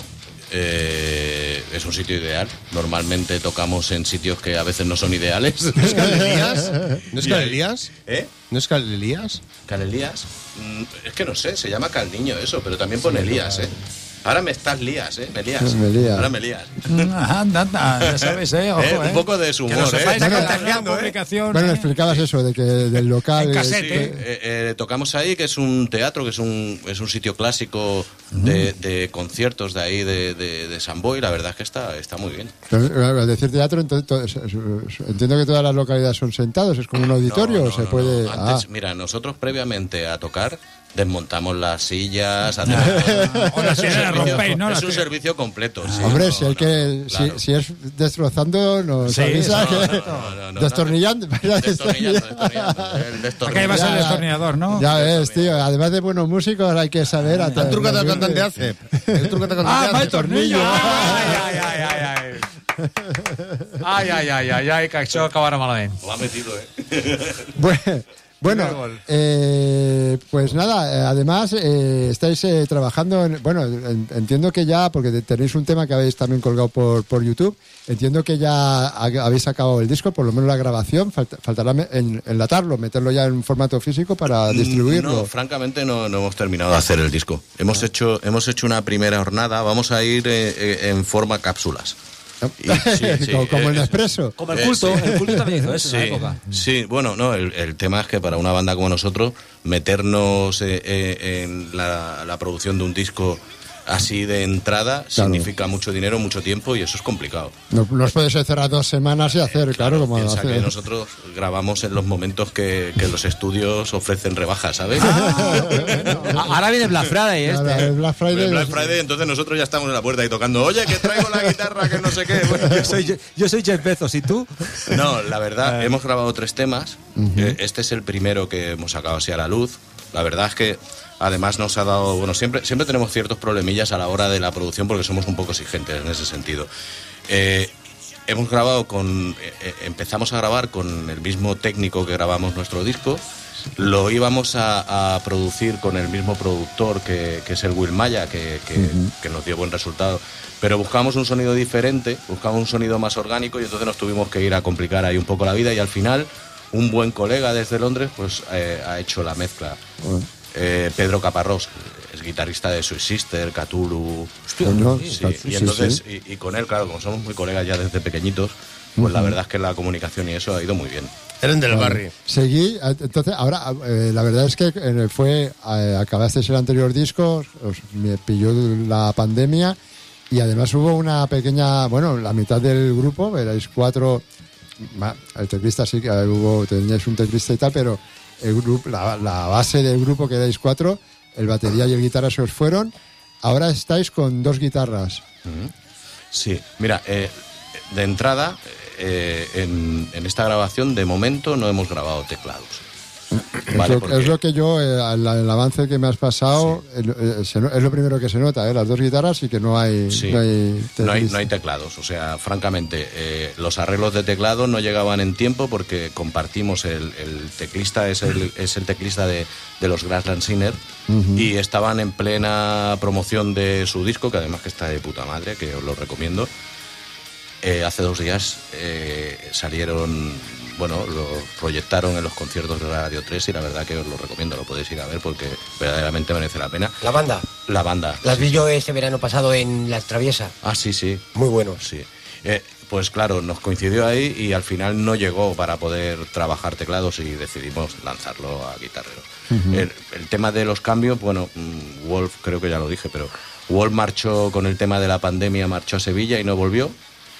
Eh, es un sitio ideal. Normalmente tocamos en sitios que a veces no son ideales. ¿No es Cal Elías? ¿No es Y Cal ahí- Elías? ¿Eh? ¿No es Cal Elías? ¿Cal Elías? Mm, es que no sé, se llama Cal Niño eso, pero también pone Elías, ¿eh? Ahora me estás lías, ¿eh? Me lías. Me lías. Ahora me lías. Anda, anda, ya sabes, ¿eh? Ojo, Eh, ¿eh? un poco de su Que humor, lo sepáis, ¿eh? que Bueno, la nueva publicación, Bueno, ¿eh? explicabas eso, de que del local... En cassette, este- Sí, eh, eh, tocamos ahí, que es un teatro, que es un, es un sitio clásico de, de conciertos de ahí, de, de, de San Boi. La verdad es que está, está muy bien. Pero, al decir teatro, entonces, to- es- es- entiendo que todas las localidades son sentados, es como un auditorio, No, o no, se no, puede... no. Antes, Ah. mira, nosotros previamente a tocar desmontamos las sillas, hacemos... O las sillas las rompéis, ¿no? Es Las un sillas- servicio completo. sí, Hombre, no, si hay no, que, claro. si, si es destrozando, nos Sí, avisa no, que no, no, no, no, destornillando, ¿verdad? Destornillando, destornillando. El Acá va a ser Ya, el ya. destornillador, ¿no? Ya ves, tío, además de buenos músicos hay que saber... El trucat del cantant de Acep. El trucat del cantant Ah, de va el Acep. tornillo. Ai, ai, ai, ai, ai. Ai, ai, ai, ai, ai, que això acabarà malament. Lo ha metido, ¿eh? Bueno, bueno eh, pues nada, eh, además eh, estáis eh, trabajando, en, bueno, en- entiendo que ya, porque te- tenéis un tema que habéis también colgado por, por YouTube, entiendo que ya ha- habéis acabado el disco, por lo menos la grabación, falta- faltará me- en- enlatarlo, meterlo ya en formato físico para distribuirlo. No, francamente no, no hemos terminado de hacer el disco. Hemos hecho hemos hecho una primera jornada, vamos a ir eh, eh, en forma cápsulas. Y- sí, sí, como, como el eh, Nespresso. Como el Eh, culto, sí. el culto también hizo eso en Sí, la época. sí, bueno, no, el, el tema es que para una banda como nosotros, meternos eh, eh, en la, la producción de un disco así de entrada significa mucho dinero, mucho tiempo y eso es complicado. No, no os podéis cerrar dos semanas y hacer, claro, como Piensa hace- que nosotros grabamos en los momentos que, que los estudios ofrecen rebajas, ¿sabes? Ah, ahora viene Black Friday este. Claro, el Black Friday. El Black Friday, entonces nosotros ya estamos en la puerta y tocando, oye, que traigo la guitarra, que no sé qué. Bueno, Yo soy, yo soy Jeff Bezos, ¿y tú? no, la verdad, hemos grabado tres temas. Eh, Este es el primero que hemos sacado así a la luz. La verdad es que además nos ha dado, bueno, siempre, siempre tenemos ciertos problemillas a la hora de la producción porque somos un poco exigentes en ese sentido. Eh, hemos grabado con, eh, eh, empezamos a grabar con el mismo técnico que grabamos nuestro disco. Lo íbamos a, a producir con el mismo productor que, que es el Will Maya, que, que, que nos dio buen resultado. Pero buscamos un sonido diferente, buscamos un sonido más orgánico y entonces nos tuvimos que ir a complicar ahí un poco la vida y al final un buen colega desde Londres pues eh, ha hecho la mezcla. Eh, Pedro Caparrós, es guitarrista de Sweet Sister, Cthulhu. Coño, Sí, sí, y sí, entonces, sí. Y, y con él, claro, como somos muy colegas ya desde pequeñitos, pues la Ujú. verdad es que la comunicación y eso ha ido muy bien. Eren del Vale. barri. Seguí, eh, entonces, ahora, eh, la verdad es que eh, fue, eh, acabasteis el anterior disco, os, me pilló la pandemia y además hubo una pequeña, bueno, la mitad del grupo, erais cuatro, ma- el teclista sí que hubo, teníais un teclista y tal, pero el grupo, la, la base del grupo que erais cuatro, el batería y el guitarra se os fueron, ahora estáis con dos guitarras. Sí, mira, eh, de entrada, eh, en, en esta grabación de momento no hemos grabado teclados. Es, ¿vale? lo, Porque- es lo que yo, eh, el, el avance que me has pasado, el- eh, se no- es lo primero que se nota, ¿eh? Las dos guitarras y que no hay... Sí. No hay, No hay, teclista. no hay teclados, o sea, francamente, eh, los arreglos de teclado no llegaban en tiempo porque compartimos, el, el teclista es el, es el teclista de, de los Grassland Sinner Ujú. y estaban en plena promoción de su disco, que además que está de puta madre, que os lo recomiendo. Eh, hace dos días eh, salieron, bueno, lo proyectaron en los conciertos de Radio tres y la verdad que os lo recomiendo, lo podéis ir a ver porque verdaderamente merece la pena. La banda. La banda. Las vi yo este verano pasado en La Traviesa. Ah, sí, sí. Muy buenos. Sí. Eh, pues claro, nos coincidió ahí y al final no llegó para poder trabajar teclados y decidimos lanzarlo a guitarrero. Ujú. el, el tema de los cambios, bueno, mm, Wolf, creo que ya lo dije, pero Wolf marchó con el tema de la pandemia, marchó a Sevilla y no volvió.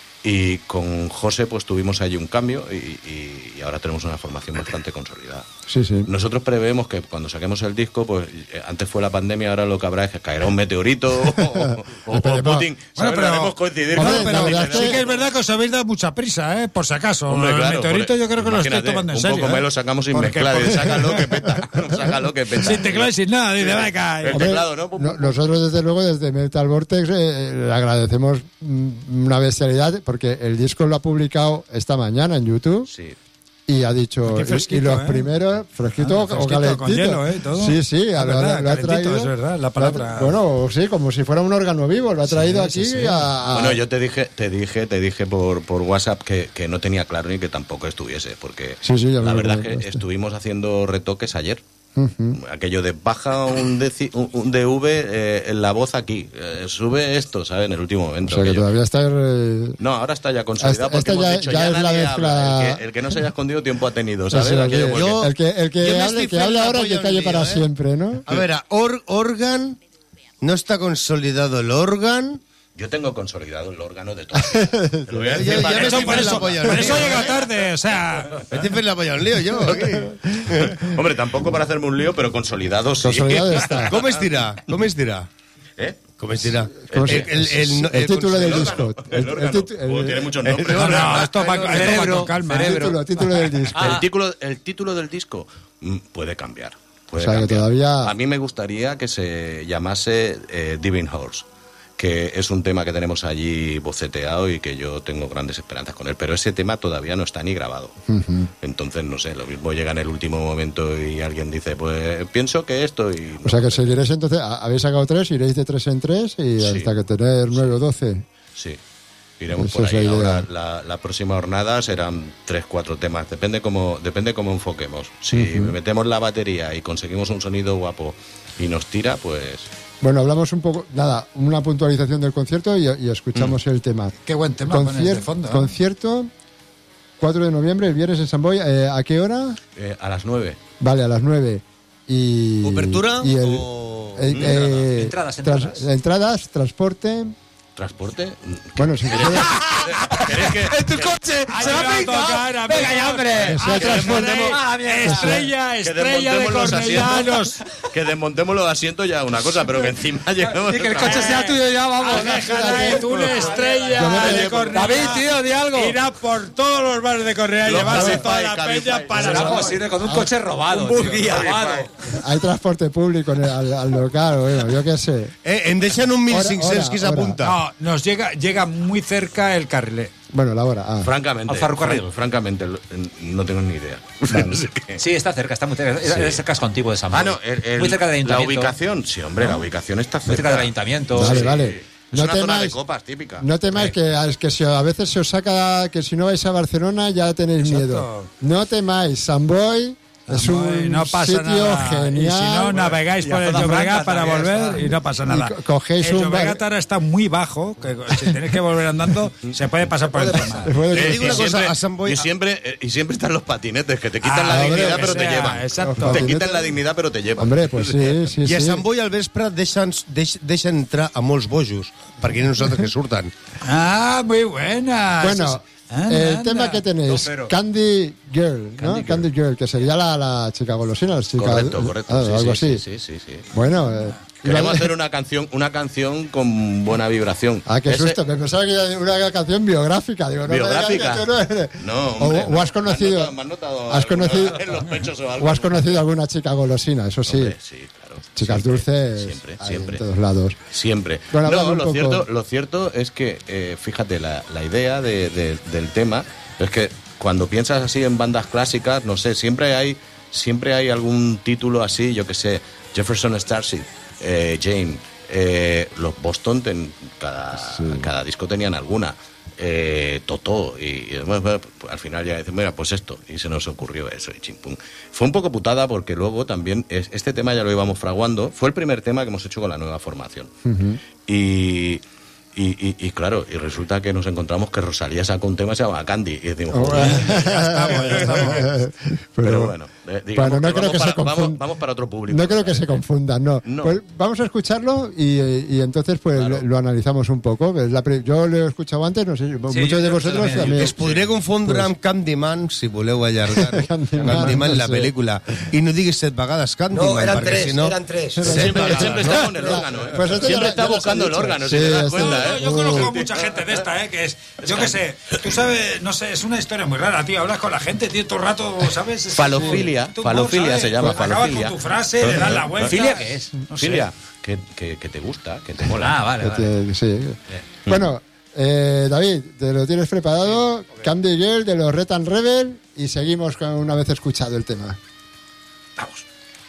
Y con José pues tuvimos allí un cambio y, y- y ahora tenemos una formación bastante consolidada. Sí, sí. Nosotros preveemos que cuando saquemos el disco, pues eh, antes fue la pandemia, ahora lo que habrá es que caerá un meteorito o, o- o Esperemos. Putin. Bueno, ¿sabes? pero- Haremos coincidir Hombre, con- la Pero verdad es sí que- que es verdad que os habéis dado mucha prisa, ¿eh? Por si acaso. Hombre, el claro, meteorito por- yo creo que lo estoy imagínate, tomando en un serio. poco ¿eh? me lo sacamos sin Porque- mezclar, porque- sácalo que peta, sácalo que peta. Sin teclado y sin nada, dice, venga. El Hombre, teclado, ¿no? Pum, no- pum. Nosotros, desde luego, desde Metal Vortex, eh, le agradecemos mm, una bestialidad porque el disco lo ha publicado esta mañana en YouTube Sí. y ha dicho. Qué y- fresquito, y los ¿eh? primeros, fresquito Ah, o fresquito, calentito. con hielo, ¿eh? Todo. Sí, sí, Es lo, verdad, lo- lo ha calentito, traído. es verdad, la lo ha- palabra. Bueno, sí, como si fuera un órgano vivo, lo ha traído Sí, aquí sí, sí. a. a- Bueno, yo te dije, te dije, te dije por, por WhatsApp que, que no tenía claro ni que tampoco estuviese, porque Sí, sí, ya me la lo verdad es que comentaste. estuvimos haciendo retoques ayer. Ujú. Aquello de baja un, deci- un, un D V eh, en la voz aquí, eh, sube esto, ¿sabes? En el último O momento. sea que aquello. todavía está. eh, No, ahora está ya consolidado Esta- porque esta hemos ya- dicho, ya ya, es la nadie mezcla- habla. El que, el que no se haya escondido tiempo ha tenido, ¿sabes? o sea, Aquello que- porque- el que, el que Yo me hable, estoy que hable fent la ahora polla que un calle lío, para ¿eh? siempre, ¿no? A ver, or, órgan, no está consolidado el órgano. Yo tengo consolidado el órgano de todo. Te lo voy a decir Ya- ya para me que- estoy Por fent la eso, polla por un eso lío, llega ¿eh? tarde, o sea. Me estoy fent la polla un lío, yo. aquí. Hombre, tampoco para hacerme un lío, pero consolidado sí. Consolidado está. Com es dirà? Com es dirà? ¿Eh? Com es dirà? ¿Cómo se- El, el, el, el título del el disco. órgano, El, el el órgano. titu- el- Oh, tiene muchos el- nombres. No, no, esto va, esto va Cerebro, con calma. ¿eh? cerebro. título, título del disco. El, título, el título del disco mm, puede cambiar. Puede O sea, que cambiar. todavía- A mí me gustaría que se llamase eh, Divine Horse, que es un tema que tenemos allí boceteado y que yo tengo grandes esperanzas con él, pero ese tema todavía no está ni grabado. Ujú. Entonces, no sé, lo mismo llega en el último momento y alguien dice, pues pienso que esto y... O sea que seguiréis entonces, a- habéis sacado tres, iréis de tres en tres y Sí. hasta que tener nueve o doce. Sí, iremos Esa por es la ahí. idea. Ahora, la, la próxima jornada serán tres, cuatro temas. Depende cómo, depende cómo enfoquemos. Si Ujú. metemos la batería y conseguimos un sonido guapo y nos tira, pues... Bueno, hablamos un poco, nada, una puntualización del concierto y, y escuchamos el tema. Qué buen tema pones de Concier- fondo, ¿eh? Concierto, cuatro de noviembre, el viernes en San Boy. Eh, ¿A qué hora? eh, a las nueve. Vale, a las nueve. Y, ¿Obertura y el- o eh, eh, Entradas, tras- entradas. entradas, transporte. ¿Transporte? Bueno, si quieres, ¿Queréis que, ¡En tu coche! ¡Se va a tocar! ¡Venga ya, hombre! que sea transporte. Estrella, que estrella de desmontemos los Cornellanos. asientos? Que desmontemos los asientos ya una cosa, pero que encima llevemos... Y que el coche sea tuyo ya, vamos. Déjala, tú una estrella Yo me- de Cornellá. David, tío, di algo. Irá por todos los bares de Cornellá y Los llevarse Cabify, toda la Cabify. peña para Será San Boy. posible con un coche robado. Un tío, buggy, robado. hay transporte público en el- al, al local, bueno, yo qué sé. Eh, em deixen un mil Hora, cinc-cents hora, qui s'apunta. No, nos llega, llega muy cerca el carrilé. Bueno, la hora. Ah. Francamente, Al ferrocarril. fran- francamente, lo- no tengo ni idea. No sé qué. Sí, está cerca, está muy cerca. Es, Sí. es el casco antiguo de San Ah, Boy. no, el- el- muy cerca del la ayuntamiento. ubicación, sí, hombre, la ubicación está cerca. Muy cerca del ayuntamiento. Vale, Sí. vale. Es No una zona de temáis, copas típica. no temáis que, es que si a veces se os saca que si no vais a Barcelona ya tenéis Exacto. miedo. No temáis, San Boy es un no pasa sitio nada. genial. Y si no, navegáis Y por a el Zona Llobregat Franca para también volver está. y no pasa nada. Y co- cogéis el un Llobregat bar- ahora está muy bajo, que si tenéis que volver andando, se puede pasar por encima. Puede Te que- digo y, una cosa, siempre, a San Boy- y, siempre, eh, y siempre están los patinetes, que te quitan Ah, la hombre, dignidad, que pero te sea, llevan. exacto. Te quitan la dignidad, pero te llevan. Hombre, pues sí, sí, I a sí. Sant Boi al vespre deixen, deix, deixen entrar a molts bojos, perquè hi ha nosaltres que surten. Ah, muy buena. Bueno, Eso es- anda, el anda. tema que tenéis, Dos cero. Candy Girl, ¿no? Candy Candy, Girl. Girl, que sería la, la chica golosina, la chica, Correcto, correcto. ah, sí, algo sí, así. Sí, sí, sí, sí. Bueno, eh, Queremos hacer una canción, una canción con buena vibración. Ah, qué Ese- susto, me pensaba que era una canción biográfica. Digo, no me digas ¿Biográfica? que tú no eres- No, o, hombre, o has no. conocido, ¿Me has notado- me has notado has alguna conocido, en los pechos o algo? o has conocido alguna chica golosina, eso sí. Hombre, sí, claro. Chicas Siempre, dulces, siempre, hay siempre. en todos lados. Siempre. Bueno, háblame no, un lo poco. cierto, lo cierto es que, eh, fíjate, la, la idea de- de- del tema es que cuando piensas así en bandas clásicas, no sé, siempre hay, siempre hay algún título así, yo que sé, Jefferson Starship, eh, Jane, eh, los Boston, ten- cada, cada disco tenían alguna. Eh, Totó y, y bueno, bueno, pues, al final ya dicen, mira, pues esto, y se nos ocurrió eso y chimpum. Fue un poco putada porque luego también es- este tema ya lo íbamos fraguando, fue el primer tema que hemos hecho con la nueva formación. Y, y, y- y claro, y resulta que nos encontramos que Rosalía sacó un tema que se llama Candy y decimos, Oh, joder, ya estamos, ya estamos. pero, Pero- bueno, eh, digamos Bueno, no que creo vamos, que se para, confunda. vamos, vamos para otro público. No creo que se confundan, no. No. Pues vamos a escucharlo y, y entonces pues Claro. lo, lo analizamos un poco. Es la pri- yo lo he escuchado antes, no sé, muchos yo- de yo vosotros también. también. Es podria confondre amb Candyman, si voleu allargar Candyman, Candyman, la sí. pel·lícula. I no diguis set vegades Candyman, No, eran perquè tres, si no... eran tres. Set Siempre, vegades. siempre está con el órgano, ¿eh? Pues esto ya siempre lo- está ya los he buscando el dicho. órgano, Sí, si te das esto- cuenta, ¿eh? Yo conozco a Uh. mucha gente de esta, ¿eh? Que es, yo qué sé, tú sabes, no sé, es una historia muy rara, tío. Hablas con la gente, tío, todo el rato, ¿sabes? Es- Falofilia, tú, falofilia ¿sabes? se llama, Acabas falofilia. con tu frase, le das la vuelta. ¿Filia qué es? No sé. Filia, que, que, que te gusta, que te mola. Ah, vale, Que vale. te- sí. Bueno, eh, David, ¿te lo tienes preparado? Candy Girl de los Red and Rebel y seguimos con una vez escuchado el tema. Vamos.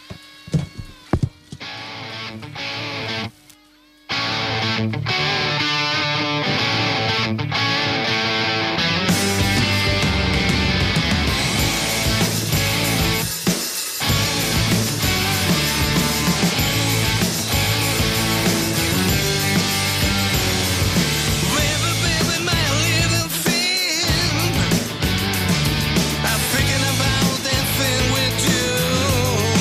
Baby, baby, my little thing, I'm thinking about that thing with you.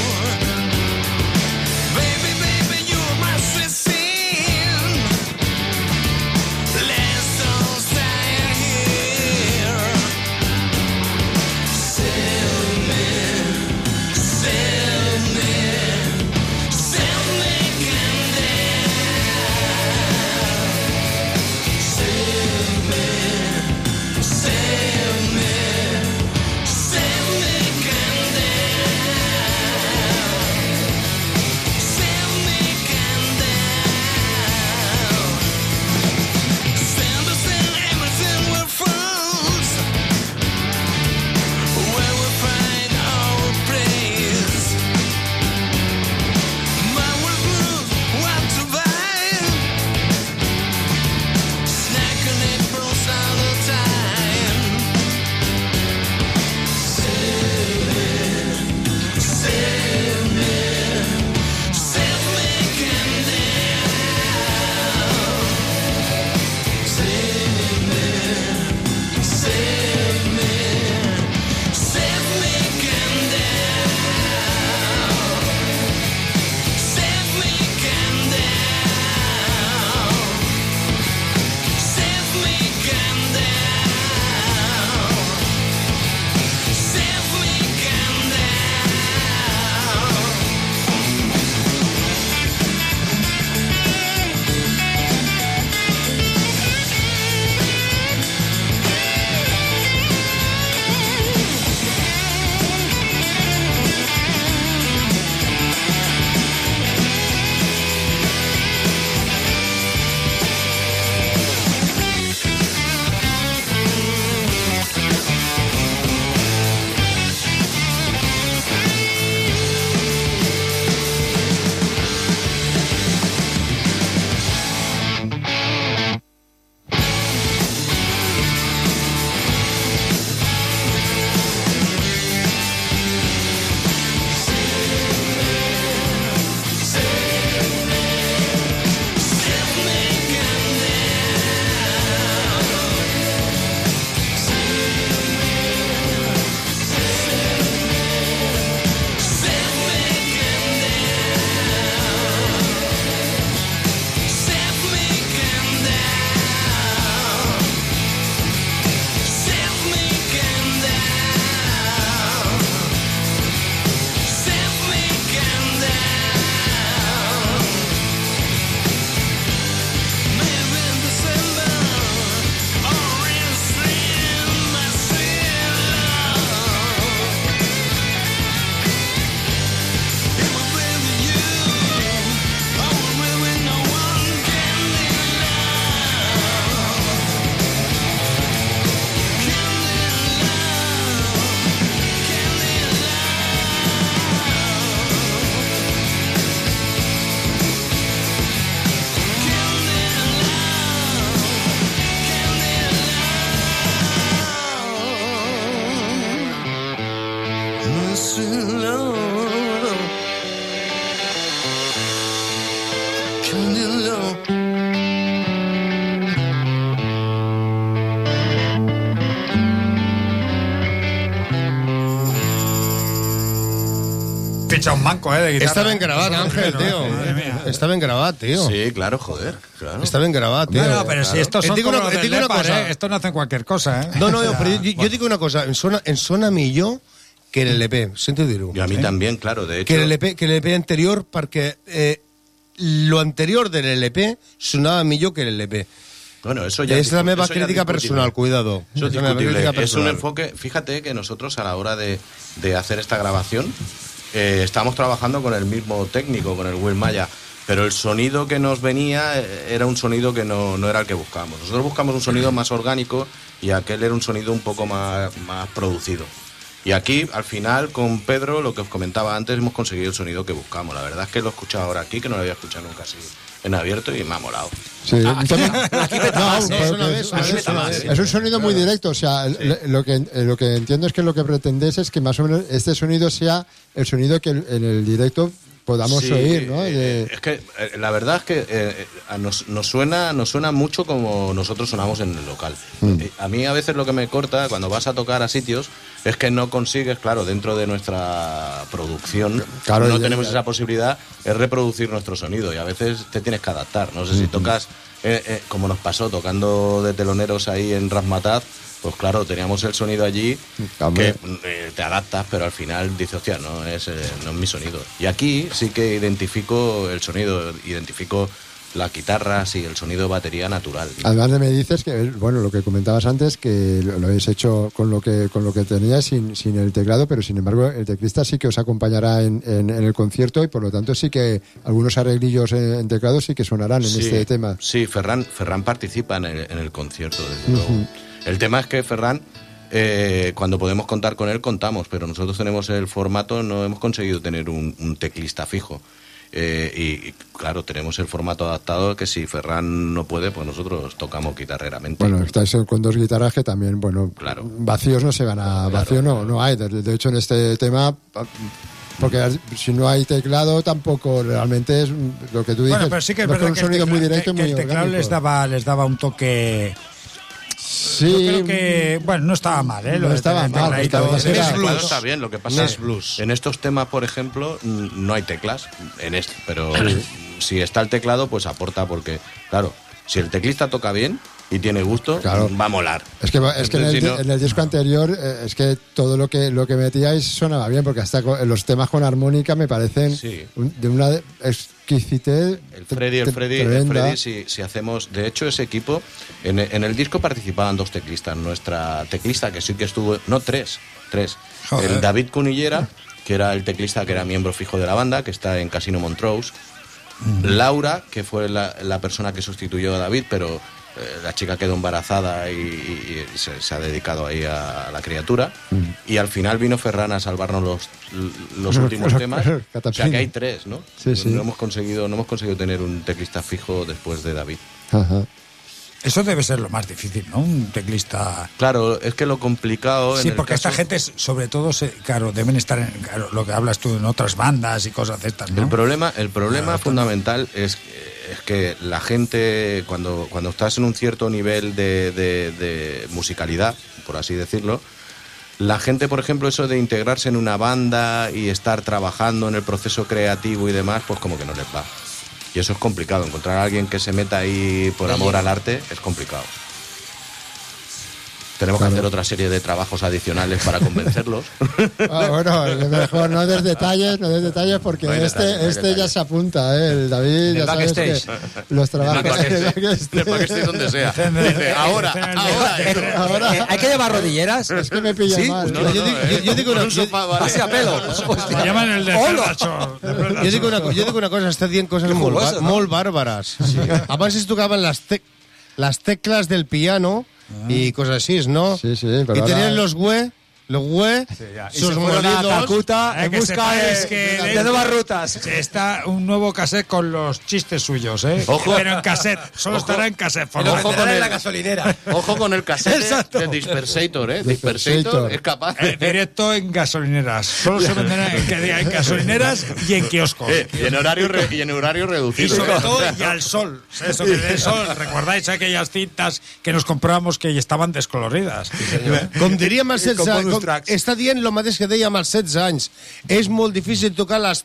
Ficha un manco, eh, de guitarra. Està ben gravat, Ángel, tío. Està ben gravat, tío. Sí, claro, joder. Claro. Està ben gravat, tío. No, no, pero si estos Et son dic como una- los et del dic una Lepar, cosa. eh, estos no hacen cualquier cosa, eh. No, no, O sea, però jo, jo dic una cosa, em sona, em sona millor que l'L P, sento dir-ho. Y a mí también, claro, de hecho. Que l'L P, que l'L P anterior, perquè eh, lo anterior de l'L P sonava millor que l'L P. Bueno, eso ya És la meva eso ya es crítica discutible. personal, cuidado. Eso es És la meva discutible. crítica Es un personal. enfoque. Fíjate que nosotros a la hora de, de hacer esta grabación eh, estamos trabajando con el mismo técnico, con el Will Maya, pero el sonido que nos venía eh, era un sonido que no, no era el que buscábamos. Nosotros buscamos un sonido más orgánico y aquel era un sonido un poco más, más producido. Y aquí, al final, con Pedro, lo que os comentaba antes, hemos conseguido el sonido que buscamos. La verdad es que lo he escuchado ahora aquí, que no lo había escuchado nunca así en abierto y me ha molado. Sí, un tema- No, porque suena es- bé, suena es- bé, suena bé. es un sonido muy directo, o sea, le- lo que eh, lo que entiendo es que lo que pretendéis es que más o menos este sonido sea el sonido que el- en el directo podamos Sí, oír, ¿no? eh, De- es que eh, la verdad es que eh, a nos, nos suena nos suena mucho como nosotros sonamos en el local. Mm. Eh, A mí a veces lo que me corta cuando vas a tocar a sitios es que no consigues, claro, dentro de nuestra producción, Claro, no ya- tenemos ya. esa posibilidad, es reproducir nuestro sonido y a veces te tienes que adaptar. No sé si tocas, eh, eh, como nos pasó tocando de teloneros ahí en Razmataz, pues claro, teníamos el sonido allí Hombre. que eh, te adaptas, pero al final dices, hostia, no es, eh, no es mi sonido. Y aquí sí que identifico el sonido, identifico las guitarras y el sonido de batería natural. Además de me dices que, bueno, lo que comentabas antes, que lo, lo habéis hecho con lo que con lo que teníais sin, sin el teclado, pero sin embargo el teclista sí que os acompañará en, en- en el concierto y por lo tanto sí que algunos arreglillos en, en teclado sí que sonarán en Sí, este tema. Sí, Ferran, Ferran participa en el, en el concierto, desde Ujú. luego. El tema es que Ferran, eh, cuando podemos contar con él, contamos, pero nosotros tenemos el formato, no hemos conseguido tener un, un teclista fijo. Eh, y, y, claro, tenemos el formato adaptado que si Ferran no puede, pues nosotros tocamos guitarreramente. Bueno, estáis con dos guitarras que también, bueno, Claro. vacíos no se van a... Vacío no, no hay. De, de hecho, en este tema, porque si no hay teclado, tampoco realmente es lo que tú dices. Bueno, pero sí que es no verdad un que el, sonido tecla- muy directo que- y que muy el teclado orgánico. les daba, les daba un toque. Sí, Yo creo que, bueno, no estaba mal, ¿eh? Lo No de estaba tener mal, tecladito, estaba- ese era- era- Claro, está bien, lo que pasa Més es blues. en estos temas, por ejemplo, n- no hay teclas en este, pero si está el teclado, pues aporta porque, claro, si el teclista toca bien y tiene gusto, Claro. va a molar. Es que, es que en, el, Entonces, si no- en el disco anterior eh, es que todo lo que lo que metíais sonaba bien, porque hasta co- los temas con armónica me parecen Sí. un- de una exquisitez El Freddy, el tre- Freddy, el tremenda. Freddy si, si hacemos... De hecho, ese equipo, en, en el disco participaban dos teclistas. Nuestra teclista, que sí que estuvo... No, tres. Tres. Joder. El David Cunillera, que era el teclista que era miembro fijo de la banda, que está en Casino Montrose. Laura, que fue la, la persona que sustituyó a David, pero eh, la chica quedó embarazada y, y- y se, se ha dedicado ahí a, a la criatura. Y al final vino Ferran a salvarnos los, los últimos temas. O sea que hay tres, ¿no? Sí, sí. No hemos conseguido, no hemos conseguido tener un teclista fijo después de David. Ajá. Eso debe ser lo más difícil, ¿no? Un teclista. Claro, es que lo complicado en Sí, el porque caso- esta gente, sobre todo, se- claro, deben estar en claro, lo que hablas tú en otras bandas y cosas de estas, ¿no? El problema, el problema Claro, fundamental es, es que la gente, cuando, cuando estás en un cierto nivel de, de- de musicalidad, por así decirlo, la gente, por ejemplo, eso de integrarse en una banda y estar trabajando en el proceso creativo y demás, pues como que no les va. Y eso es complicado. Encontrar a alguien que se meta ahí por amor al arte es complicado. Tenemos que hacer otra serie de trabajos adicionales para convencerlos. Ah, bueno, mejor no des detalles, no des detalles porque No hay este, detalles, no hay este detalles. ya se apunta, ¿eh? El David, ya el sabes que backstage. los trabajos En el en el backstage. backstage. En el backstage donde sea. Dice, ahora, ahora. Ahora, Eh, ¿Hay que llevar rodilleras? es que me pilla Sí, mal. No, yo, digo, yo, yo digo una, Con un yo, sofá, vale. Pase a pelo. Me llaman el de Hola. Ferracho. jo dic una, jo dic una cosa, està dient coses molt, jugosa, ba- no? molt bàrbares. Sí. Abans es tocaven les, tec les tecles del piano y cosas así, ¿no? Sí, sí, pero Y ahora- tenían los güey los güey, Y sus se fueron a molidos. Calcuta Eh, en que busca sepáis de, que de dentro nuevas rutas. Está un nuevo cassette con los chistes suyos, ¿eh? Ojo. Pero en cassette, solo Ojo. estará en cassette. Lo Ojo con venderán en el- la gasolinera. Ojo con el cassette Exacto. de Dispersator, ¿eh? Dispersator. Dispersator es capaz Eh, directo en gasolineras. Solo se venderá en, que diga, en gasolineras y en kioscos. Eh, y en horario re- y en horario Y reducido. sobre todo, y al sol. Eso que del sol. ¿Recordáis aquellas cintas que nos comprábamos que estaban descoloridas? Com diríem als setze Com bonus anys, tracks. està dient el mateix que dèiem als setze anys. És molt difícil tocar les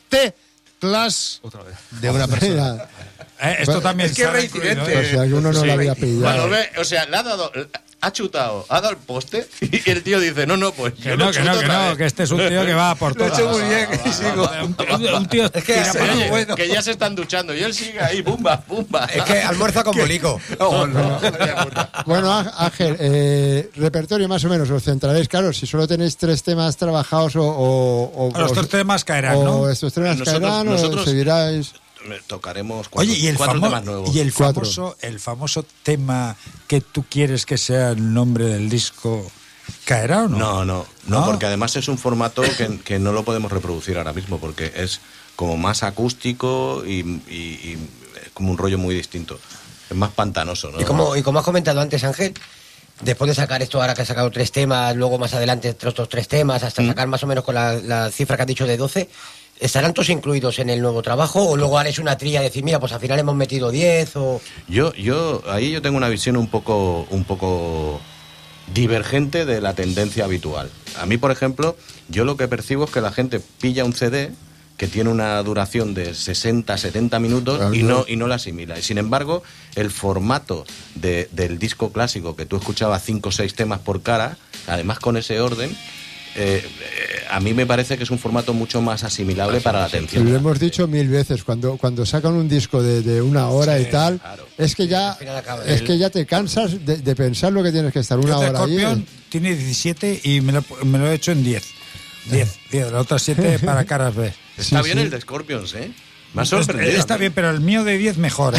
teclas d'una persona. Mira, Eh, esto Bueno, también es que es sabe reincidente. incluido, por ¿eh? si alguno no Sí. lo había pillado. Bueno, ve, o sea, le ha dado, ha chutado, ha dado el poste y el tío dice, no, no, pues Que yo no, lo que chuto no, que otra no, vez. que este es un tío que va por Lo he todas. hecho muy bien. y sigo. Un tío, un tío Es que tira se por- oye. Oye, que ya se están duchando y él sigue ahí, bumba, bumba. Es que almuerza con bolico. Oh, no. Bueno, Á- Ángel, eh, repertorio más o menos, os centraréis, claro, si solo tenéis tres temas trabajados o... o, o Los os- tres temas caerán, o ¿no? estos temas Nosotros- caerán nosotros- o seguiráis... Tocaremos cuatro, Oye, y el, cuatro famo- temas nuevos. y el Cuatro. famoso, el famoso tema que tú quieres que sea el nombre del disco, ¿caerá o no? No, no, no, ¿No? porque además es un formato que, que no lo podemos reproducir ahora mismo, porque es como más acústico y, y- y es como un rollo muy distinto. Es más pantanoso, ¿no? Y como, y como has comentado antes, Ángel, después de sacar esto, ahora que has sacado tres temas, luego más adelante otros tres temas, hasta Mm. sacar más o menos con la, la cifra que has dicho de doce, ¿estarán todos incluidos en el nuevo trabajo? ¿O luego haréis una trilla y decir, mira, pues al final hemos metido diez? O... Yo, yo, ahí yo tengo una visión un poco, un poco divergente de la tendencia habitual. A mí, por ejemplo, yo lo que percibo es que la gente pilla un C D que tiene una duración de sesenta, setenta minutos Claro. y no, y no la asimila. Y sin embargo, el formato de- del disco clásico, que tú escuchabas cinco o seis temas por cara, además con ese orden, eh, eh, a mí me parece que es un formato mucho más asimilable para la Y atención. lo hemos dicho mil veces, cuando, cuando sacan un disco de, de una hora y tal, claro. es que ya Al final acaba. es que ya te cansas de, de pensar lo que tienes que estar una Yo de hora ahí. Scorpion tiene diecisiete y me lo, me lo he hecho en diez. diez, diez, las otras siete para caras B. Está Sí, bien sí. el de Scorpions, ¿eh? Me ha sorprendido. Está, está bien, pero el mío de diez mejor. ¿eh?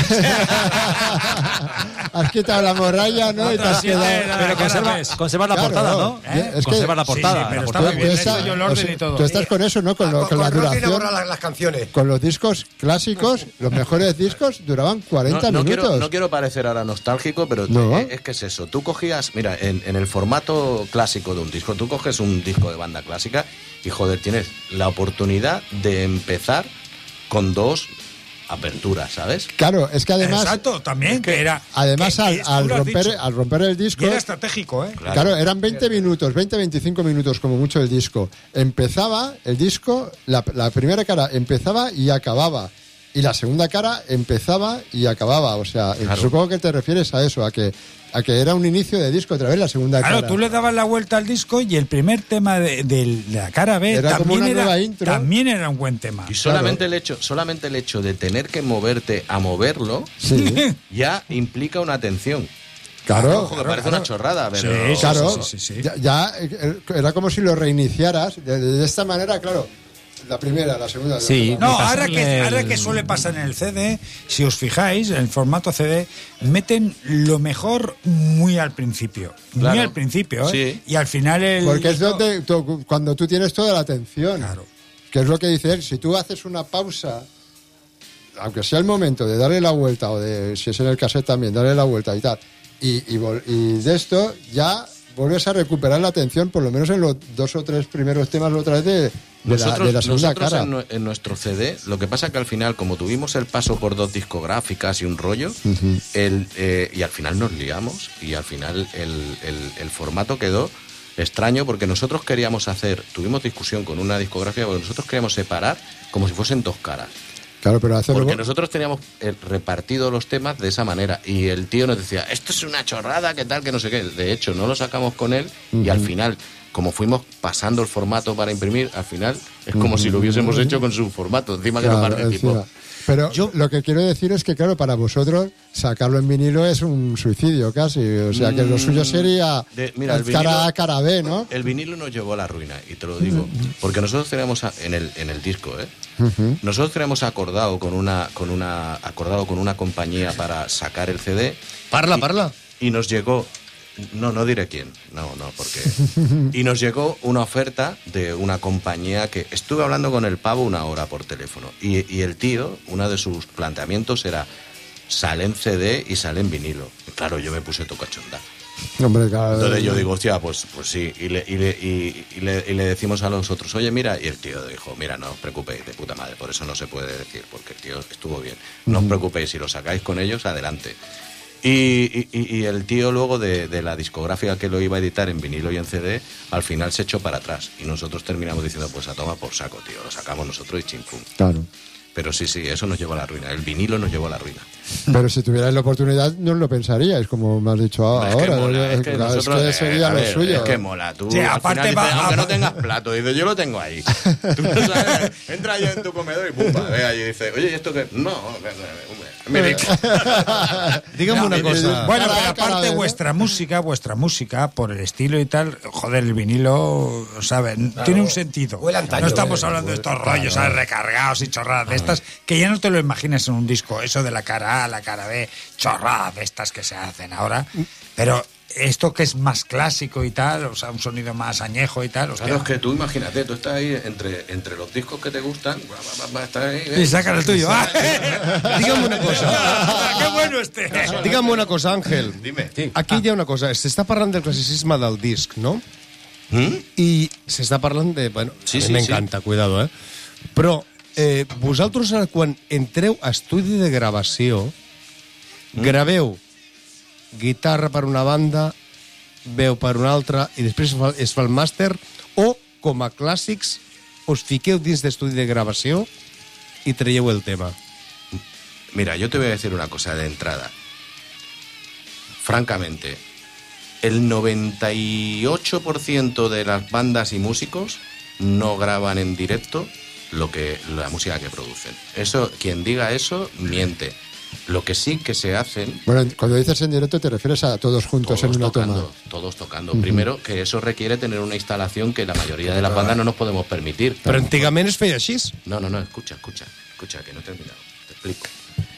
Has quitado la morralla, ¿no? Y te has Sí, quedado... era- Pero cara conserva, ves. conserva la Claro, portada, no. ¿no? ¿Eh? Es que- Conserva la Sí, sí, portada. pero la está portada. muy bien. Tú estás- He hecho yo el o orden sea, y todo. tú estás con eso, ¿no? Con, lo- Con, con la con Rocky le borra duración. las, las canciones. Con los discos clásicos, los mejores discos duraban cuarenta no, no minutos. Quiero, no quiero parecer ahora nostálgico, pero No. eh, es que es eso. Tú cogías, mira, en, en el formato clásico de un disco, tú coges un disco de banda clásica y, joder, tienes la oportunidad de empezar con dos aperturas, ¿sabes? Claro, es que además, Exacto, también, que era... además que- al, que tú al lo has romper, dicho. al romper el disco, Y era estratégico, ¿eh? claro, eran veinte minutos, veinte, veinticinco minutos como mucho el disco. Empezaba el disco, la, la primera cara empezaba y acababa. Y la segunda cara empezaba y acababa. O sea, Claro. supongo que te refieres a eso, a que, a que era un inicio de disco otra vez la segunda Claro, cara. tú le dabas la vuelta al disco y el primer tema de, de la cara B Era como también, una era, nueva intro. también era un buen tema. Y solamente el hecho, solamente el hecho de tener que moverte a moverlo Sí, ya implica una atención. claro. Ojo, que parece una chorrada, pero Sí, Claro, sí, sí, sí, sí. Ya, ya, eh, era como si lo reiniciaras. De, de esta manera, claro, la primera, la segunda. la Sí. segunda. No, Me pasa ahora en que, el- ahora que suele pasar en el C D, si os fijáis, en el formato C D, meten lo mejor muy al principio. Muy Claro. al principio, ¿eh? Sí. Y al final el... Porque es donde, tú- cuando tú tienes toda la atención. Claro. Que es lo que dice él. Si tú haces una pausa, aunque sea el momento de darle la vuelta, o de, si es en el cassette también, darle la vuelta y tal, y, y, vol- y de esto ya vuelves a recuperar la atención, por lo menos en los dos o tres primeros temas otra vez de, de la, nosotros, de la segunda nosotros cara. en, nue- en nuestro C D, lo que pasa que al final, como tuvimos el paso por dos discográficas y un rollo, Ujú. el, eh, y al final nos liamos, y al final el, el- el formato quedó extraño porque nosotros queríamos hacer, tuvimos discusión con una discográfica porque nosotros queríamos separar como si fuesen dos caras. Claro, pero hacerlo. Porque nosotros teníamos eh, repartido los temas de esa manera y el tío nos decía, esto es una chorrada, que tal, que no sé qué. De hecho, no lo sacamos con él y al final, como fuimos pasando el formato para imprimir, al final es como si lo hubiésemos hecho con su formato, encima que no Claro, participó. encima. Pero lo que quiero decir es que, claro, para vosotros sacarlo en vinilo es un suicidio casi. O sea, que lo suyo sería De- mira, el cara vinilo- A, cara B, ¿no? El vinilo nos llevó a la ruina, y te lo digo, porque nosotros teníamos a- en el en el disco, ¿eh? Ujú. Nosotros teníamos acordado con una con una acordado con una compañía para sacar el C D. Parla, y, parla. Y nos llegó No, no diré quién. No, no, porque... Y nos llegó una oferta de una compañía que... Estuve hablando con el pavo una hora por teléfono. Y, y el tío, uno de sus planteamientos era... Sale en C D y sale en vinilo. Y claro, yo me puse tocachonda. Hombre, claro. Entonces yo digo, hostia, pues, pues sí. Y le, y, le, y, y, le, y le decimos a los otros, oye, mira. Y el tío dijo, mira, no os preocupéis, de puta madre. Por eso no se puede decir, porque el tío estuvo bien. No os preocupéis, si lo sacáis con ellos, adelante. Y, y, y el tío luego de, de la discográfica que lo iba a editar en vinilo y en C D, al final se echó para atrás. Y nosotros terminamos diciendo, pues a toma por saco, tío. Lo sacamos nosotros y chimpum. Claro. Pero sí, sí, eso nos llevó a la ruina. El vinilo nos llevó a la ruina. Pero si tuvierais la oportunidad, no lo pensaríis, como me has dicho ahora. Es que mola, es que, Claro, nosotros, es que sería eh, a lo ver, suyo. Es que mola. Tú, Sí, al aparte final va- dices, aunque a- no tengas plato, dices, yo lo tengo ahí. Tú no sabes, entra yo en tu comedor y pumba, ve allí y dices, oye, ¿y esto qué? No, me digo. Dígame No, una eh, cosa. Bueno, Cada- pero cada aparte vez, ¿no? vuestra música, vuestra música, por el estilo y tal, joder, el vinilo, ¿saben? Tiene un sentido. Huele antaño, No estamos huele, hablando de huele, estos rollos, ¿sabes? Recargados y chorradas de estas, que ya no te lo imaginas en un disco, eso de la cara A, la cara B, chorradas de estas que se hacen ahora. Pero esto que es más clásico y tal, o sea, un sonido más añejo y tal, hostia. Claro, es que tú imagínate, tú estás ahí entre, entre los discos que te gustan, va, va, va, estás ahí, Y saca el tuyo. ¡Ah! Dígame una cosa. ¡Qué bueno este! Dígame una cosa, Àngel. Dime. Aquí hi ha una cosa. S'està parlant del classicisme del disc, no? ¿Mm? I s'està parlant de... Bueno, Sí, a mi sí, m'encanta, cuidado, eh? Però eh, vosaltres, ara, quan entreu a estudi de gravació, graveu guitarra per una banda, veu per una altra, i després es fa, es fa el màster, o, com a clàssics, us fiqueu dins d'estudi de gravació i traieu el tema. Mira, yo te voy a decir una cosa de entrada. Francamente, el noventa y ocho por ciento de las bandas y músicos no graban en directo lo que la música que producen. Eso, quien diga eso, miente. Lo que sí que se hacen... Bueno, cuando dices en directo te refieres a todos juntos Todos en una tocando, toma. todos tocando. Primero, que eso requiere tener una instalación que la mayoría de las bandas no nos podemos permitir. Però antigament es feia així. No, no, no, escucha, escucha, escucha, que no he terminado. Te explico.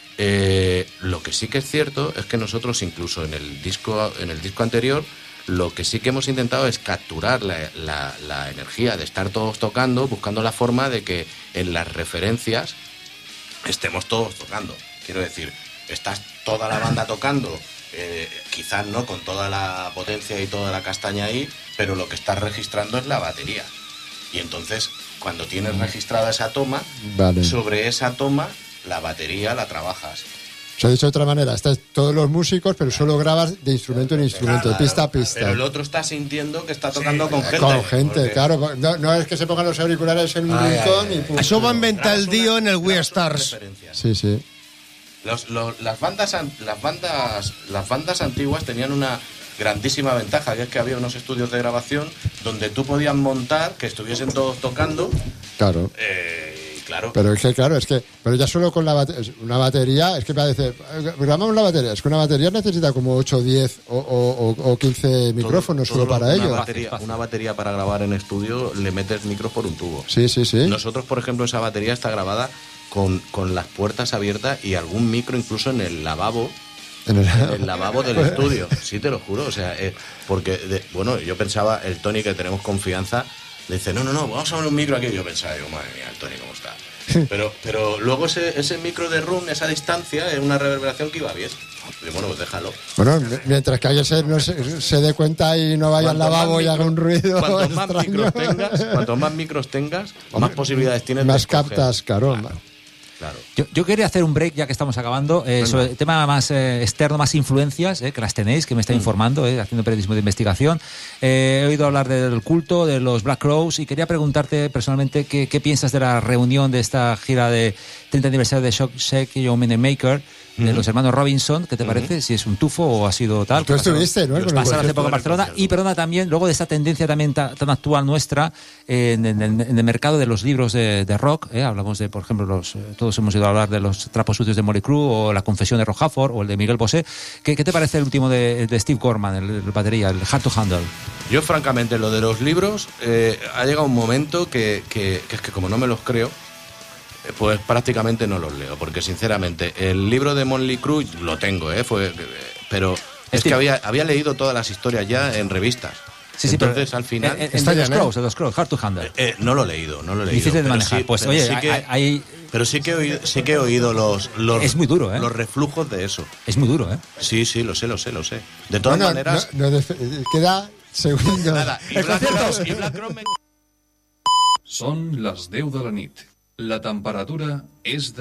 Eh, lo que sí que es cierto es que nosotros, incluso en el disco, en el disco anterior, lo que sí que hemos intentado es capturar la, la, la energía de estar todos tocando, buscando la forma de que en las referencias estemos todos tocando. Quiero decir, estás toda la banda tocando, eh, quizás no con toda la potencia y toda la castaña ahí, pero lo que estás registrando es la batería. Y entonces, cuando tienes registrada esa toma, Vale. sobre esa toma, la batería la trabajas. Se ha dicho de otra manera, estás todos los músicos, pero solo grabas de instrumento en instrumento, de pista a pista. Pero el otro está sintiendo que está tocando con gente. Con gente, porque- claro. No, no es que se pongan los auriculares en un Ay, rincón ay, y ay. pum. Això ho va inventar el Grabas Dio una- en el We grabas unas Stars. referencias. Sí, sí. Los- los- las bandas an- las bandas las bandas antiguas tenían una grandísima ventaja, que es que había unos estudios de grabación donde tú podías montar, que estuviesen todos tocando, Claro. eh, y claro, Pero es que, claro, es que, pero ya solo con la bate- una batería, es que parece, eh, grabamos la batería, es que una batería necesita como ocho, diez o, o, o- o quince micrófonos todo solo lo- para una ello. batería, una batería para grabar en estudio le metes micros por un tubo. Sí, sí, sí. Nosotros, por ejemplo, esa batería está grabada con, con las puertas abiertas y algún micro incluso en el lavabo. En el- En el lavabo del estudio, sí te lo juro, o sea, eh, porque, de- bueno, yo pensaba, el Tony, que tenemos confianza, le dice, no, no, no, vamos a poner un micro aquí, y yo pensaba, digo, madre mía, el Tony, ¿cómo está? Pero, pero luego ese, ese micro de room, esa distancia, es una reverberación que iba bien. Y bueno, pues déjalo. Bueno, mi- mientras que alguien se, no se, se dé cuenta y no vaya al Cuanto más lavabo y haga un ruido Cuantos más extraño. micros tengas, cuanto más micros tengas, más posibilidades tienes de Más escoger. captas, claro. Claro. Yo, yo quería hacer un break, ya que estamos acabando, eh, sobre el tema más eh, externo, más influencias, eh, que las tenéis, que me está informando, eh, haciendo periodismo de investigación. Eh, he oído hablar del culto, de los Black Crowes, y quería preguntarte personalmente qué, qué piensas de la reunión de esta gira de treinta aniversario de Shock Shack y Young Maker, de los hermanos Robinson. ¿Qué te parece? Si es un tufo o ha sido tal. Tú estuviste, ¿no? Con el Pasaron hace concierto. poco en Barcelona. Y perdona, también, luego de esta tendencia también ta- tan actual nuestra eh, en, en- en el mercado de los libros de, de rock, eh, hablamos de, por ejemplo, los eh, todos hemos ido a hablar de los trapos sucios de Motley Crue, o La confesión de Rob Halford, o el de Miguel Bosé. ¿Qué, qué te parece el último de, de Steve Gorman, el, el batería, el Hard to Handle? Yo, francamente, lo de los libros, eh, ha llegado un momento que, que, que es que como no me los creo, eh, pues prácticamente no los leo, porque sinceramente el libro de Motley Crue lo tengo, ¿eh? Fue, eh, pero Es Steve. que había, había leído todas las historias ya en revistas. Sí, sí, Entonces, pero, al final... eh, eh, el de los Scrolls, el de los Scrolls, Hard to Handle. Eh, no lo he leído, no lo he leído. Difícil de pero manejar. sí- Pues, pero oye, sí que- hay- hay- Pero sí que he oído, sí que he oído los, los... Es muy duro, ¿eh? Los reflujos de eso. Es muy duro, ¿eh? Sí, sí, lo sé, lo sé, lo sé. De todas Bueno, maneras... no- no def- queda segundo. Nada, y El Black concierto. Cross- y Black Cross me- Són les deu de la nit. La temperatura és de